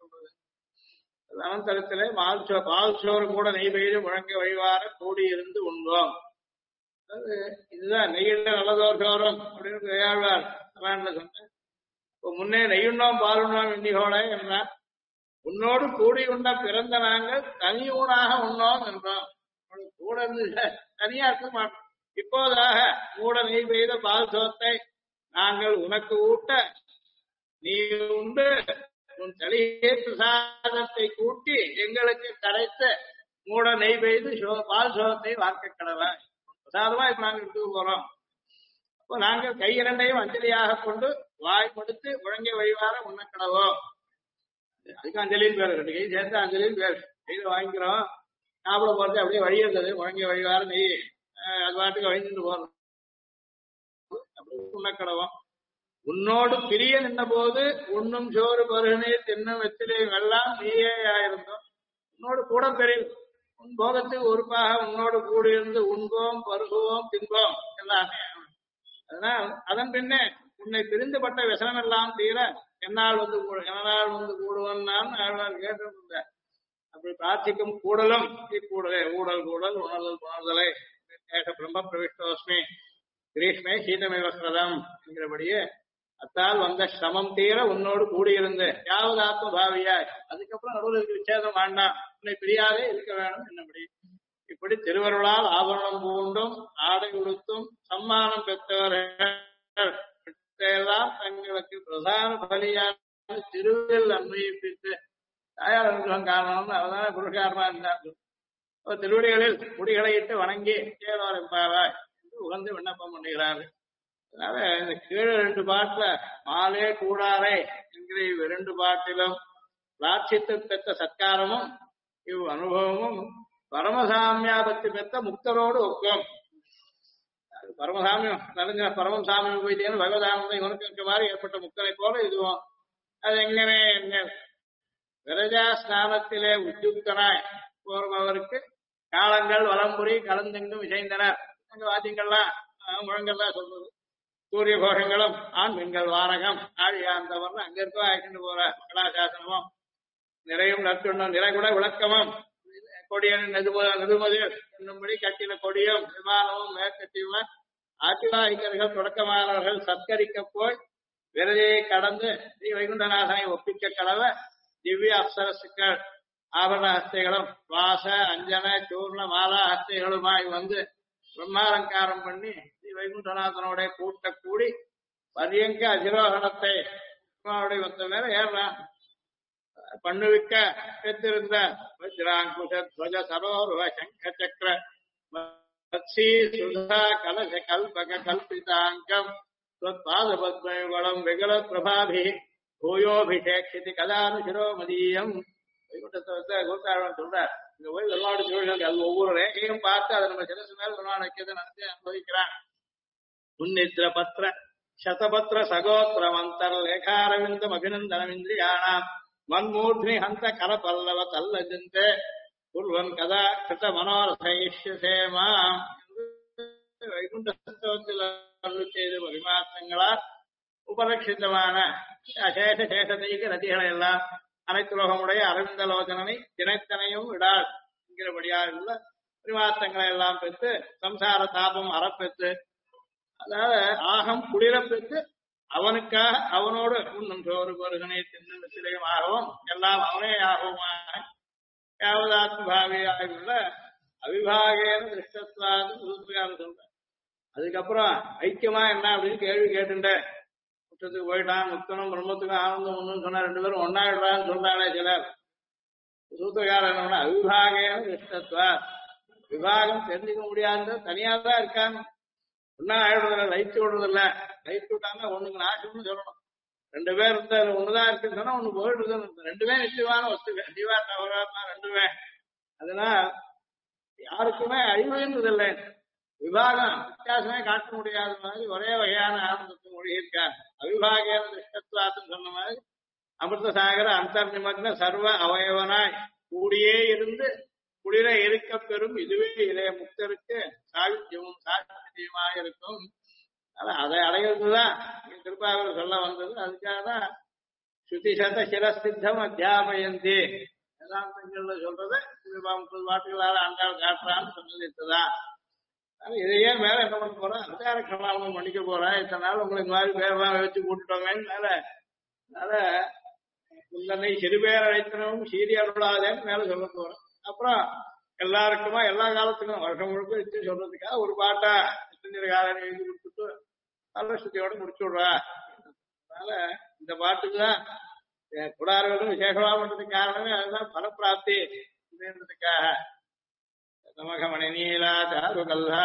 அனந்தரத்திலே பால் சோறு கூட நெய் பெய்து முழங்க வழிவார கூடி இருந்து உண்போம். அதாவது இதுதான் நெய்யில நல்லதோர் சோறும் அப்படின்னு கையாழ்வார் சொன்னேன். இப்போ முன்னே நெய்யுண்ணோம் பாலுண்ணோம் இன்னிகோட என்றார். உன்னோடு கூடி உண்ட பிறந்த நாங்கள் தனி ஊனாக உண்ணோம் என்றோம். கூட இருந்து தனியா இருக்க மாட்டோம். இப்போதாக கூட நெய் பெய்த பால் சோத்தை நாங்கள் உனக்கு ஊட்ட நீ உண்டு உன் தலையே பிரசாதத்தை கூட்டி எங்களுக்கு கரைத்த மூட நெய் பெய்து பால் சோகத்தை வார்க்க கடவாய் பிரசாதமா இப்ப நாங்க எடுத்துக்க போறோம். அப்போ நாங்கள் கை இரண்டையும் அஞ்சலியாக கொண்டு வாய் கொடுத்து முழங்கிய வழிவார உண்ண கடவோம். அதுக்கு அஞ்சலின்னு பேரு ரெண்டு கை சேர்த்து அஞ்சலின்னு பேரு கையில வாங்கிக்கிறோம். சாப்பிட போறது அப்படியே வழி இருந்தது முழங்கிய வழிவார நெய் அது பாட்டுக்கு வழிந்துட்டு போறோம் அப்படி உண்ண கடவோம். உன்னோடு பிரிய நின்ற போது உண்ணும் சோறு பருகனே தின்னும் வெற்றிலையும் எல்லாம் நீயே ஆயிருந்தோம். உன்னோடு கூட பெரிய உன் போகத்துக்கு ஒருப்பாக உன்னோடு கூடியிருந்து உண்போம் பருகுவோம் தின்போம் எல்லாமே. அதனால் அதன் பின்னே உன்னை பிரிந்துபட்ட விசனம் எல்லாம் தீர என்னால் வந்து கூடுவன் நான் கேட்டிருந்த அப்படி பிரார்த்திக்கும் கூடலும் இக்கூடலே ஊடல் கூடல் உணர்தல் உணர்தலை பிரம்ம பிரவிஷ்டோஸ்மி கிரீஷ்மே சீதமே வஸ்திரம் என்கிறபடியே அத்தால் வந்த சிரமம் தீர உன்னோடு கூடியிருந்து யாவது ஆத்ம பாவியாய் அதுக்கப்புறம் நடுவில் விச்சேதம் வேண்டாம் உன்னை பிரியாதே இருக்க வேணும் என்னபடி இப்படி திருவருளால் ஆபரணம் பூண்டும் ஆடை உடுத்தும் சம்மானம் பெற்றவர்கள் எல்லாம் தங்களுக்கு பிரதான பலியான திருவில் அன்வயிப்பித்து தாயார் அனுகிரகம் காரணம்னு அவதான புருஷாரமா இருந்தார்கள். திருவடிகளில் முடிகளை இட்டு வணங்கி ஏதோர் எம்பாவாய் என்று உகந்து விண்ணப்பம் பண்ணுகிறார்கள். அதனால இந்த கீழே ரெண்டு பாட்டுல மாலே கூடாரே என்கிற இவ் இரண்டு பாட்டிலும் பிராட்சித்து பெற்ற சத்காரமும் இவ் அனுபவமும் பரமசாமியாபத்தி பெற்ற முக்தரோடு ஒக்கும். பரமசாமியம் நிறைஞ்ச பரமம் சாமியம் போயிட்டேன்னு பகவதானந்தம் இவனுக்கு இருக்க மாதிரி ஏற்பட்ட முக்தனை போல இதுவும் அது எங்கனே என்ன விரஜா ஸ்நானத்திலே உத்தியுக்தனாய் போர்பவருக்கு காலங்கள் வலம்புரி கலந்தெங்கும் இசைந்தனர் வாத்தியங்கள்லாம் முழங்கள்லாம் சொல்றது. சூரிய கோஷங்களும் ஆண் பெண்கள் வாரகம் ஆழியாந்தவர்னு அங்க இருக்கோ ஆயிட்டு போற கலாசாசனமும் நிறையும் நற்றுண்ணும் நிறை கூட விளக்கமும் கொடியன் நெடுமதி என்னும்படி கட்டின கொடியும் விமானமும் மேற்கட்டியுமா ஆட்சிவாகிகர்கள் தொடக்கமானவர்கள் சத்கரிக்க போய் விரதையை கடந்து ஸ்ரீ வைகுண்டநாதனை ஒப்பிக்க கடவ திவ்ய அப்சரசுக்கள் ஆபரண ஹஸ்தைகளும் வாச அஞ்சன சூர்ண மாலா ஹஸ்தைகளுமாய் வந்து பிரம்மாலங்காரம் பண்ணி ஸ்ரீ வைகுண்டநாதனோட கூட்ட கூடி பரியங்க அதிரோகணத்தை வந்த மேல ஏறான் பண்ணுவிக்க பெற்றிருந்த வஜ்ராங்குஷ துவஜ சரோருவ சங்க சக்கர மத்ஸி சுதா கலச கல்பக கல்பிதாங்கம் பாதபத்மயுகலம் விகல பிரபாபி பூயோபிஷேக்ஷிதி கதானு சிரோமதீயம் வைகுண்டத்தை கோத்தாழ்வன் சொல்றார் இங்க போய் வெள்ளாடு சூழல் அது ஒவ்வொரு ரேகையும் பார்த்து அதை நம்ம சிறசு மேல் வெள்ளாடு வைக்கிறது நினைச்சு அனுபவிக்கிறான் முன்னித்திர பத்திர சதபத்திர சகோத்திரமந்தர் லேகாரவிந்தம் அபிநந்தனம் இந்திரியாணாம் மன்மூர்த்தி ஹந்த கர பல்லவ தல்லஜந்தே குர்வன் கதா கிருத மனோரசேமா வைகுண்ட சத்தவத்தில் செய்த விமாசங்களால் உபலட்சிதமான அசேஷ சேஷதைக நதிகளை எல்லாம் அனைத்துலகமுடைய அரவிந்த லோகனனை தினைத்தனையும் விடாள் என்கிறபடியாக உள்ள பரிமாத்தங்களை எல்லாம் பெற்று சம்சார தாபம் அறப்பெற்று அதாவது ஆகம் குளிர பெற்று அவனுக்காக அவனோடு உண்ணும் சோறு பொருகனை தின்னு சிலையுமாகவும் எல்லாம் அவனே ஆகவுமாக யாவதாத்மபாவியாக உள்ள அவிபாகேன திருஷ்டத்வாது சூத்திரகாரன் சொல்ற அதுக்கப்புறம் ஐக்கியமா என்ன அப்படின்னு கேள்வி கேட்டுட்டேன் முற்றத்துக்கு போயிட்டான் முத்தனும் பிரம்மத்துக்கும் ஆனந்தம் ஒண்ணுன்னு சொன்னா ரெண்டு பேரும் ஒன்னாயிடுறான்னு சொல்றாங்களே சிலர் சூத்திரகாரன் என்ன அவிபாகேன திருஷ்டத்வா விபாகம் தெரிஞ்சுக்க முடியாத தனியா தான் இருக்காங்க ஒன்னா ஆயிடுறதில்ல லைட் விடுறதில்ல லைட் விட்டாங்க ஒண்ணுக்கு நாசம்னு சொல்லணும் ரெண்டு பேர் இருந்தா ஒண்ணுதான் இருக்குன்னு சொன்னா ஒண்ணு போயிடுறதுன்னு ரெண்டுமே நிச்சயமான ஒத்துக்க ஜீவா தவறாத்மா ரெண்டுமே அதனால யாருக்குமே அழிவுன்றது இல்லை விபாகம் வித்தியாசமே காட்ட முடியாத மாதிரி ஒரே வகையான ஆனந்தத்தை மொழியிருக்கார் அவிபாகேன திருஷ்டத்வாத்துன்னு சொன்ன மாதிரி அமிர்த சாகர அந்தர் நிமக்ன சர்வ அவயவனாய் கூடியே இருந்து குளிர இருக்க பெறும் இதுவே இளைய முக்தருக்கு சாகித்யமும் சாகித்யமாக இருக்கும் அதை அடைகிறதுதான் திருப்பாவூர் சொல்ல வந்தது அதுக்காக தான் ஸ்ருதி சத சிரஸ்தித்தம் அத்தியாபயந்தி வேதாந்தங்கள்ல சொல்றது 30 வாட்டுகளால ஆண்டாள் காட்டுறான்னு சொல்லிட்டுதான் இதையே மேல என்ன பண்ண போறேன் அவதார கலாபம் பண்ணிக்க போறேன் இத்தனை நாள் உங்களுக்கு மாதிரி பேரெல்லாம் வச்சு கூட்டுட்டோமேன்னு அதனால உங்களை சிறுபேர் அழைத்தனவும் சீரி அருளாதேன்னு மேல சொல்ல போறேன் அப்புறம் எல்லாருக்குமா எல்லா காலத்துக்கும் வருஷம் முழுக்க வச்சு சொல்றதுக்காக ஒரு பாட்டா காலம் எழுதி கொடுத்துட்டு நல்ல சுத்தியோட முடிச்சு விடுறா அதனால இந்த பாட்டுக்குதான் குடார்களும் விசேஷமா பண்றதுக்கு காரணமே அதுதான் பலப்பிராப்தி அப்படின்றதுக்காக நமகமணி நீலா தாரு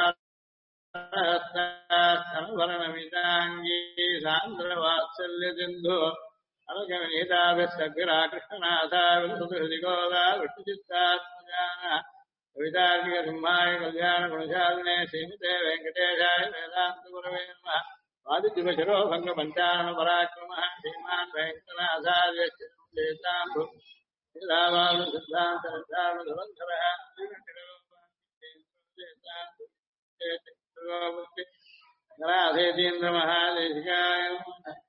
கல்ஹாரணமிதாங்கி சாந்திர வாத்சல்ய சிந்து அழகீதாபிரா கிருஷ்ணநாதா விருதி கோதா விஷ்ணுசித்தாத்மஜான கவிதார்கிக சிம்மாய கல்யாண குணசாலினே ஸ்ரீமதே வெங்கடேஷாய வேதாந்த குரவே நமः வாதித்யபசரோ பங்க பஞ்சான பராக்கிரமः ஸ்ரீமான் வெங்கடநாதார்ய சேதாம்பு வேதாவானு சித்தாந்த ரத்தானு துவந்தரः ராதேதீந்திர மகாதேசிகாய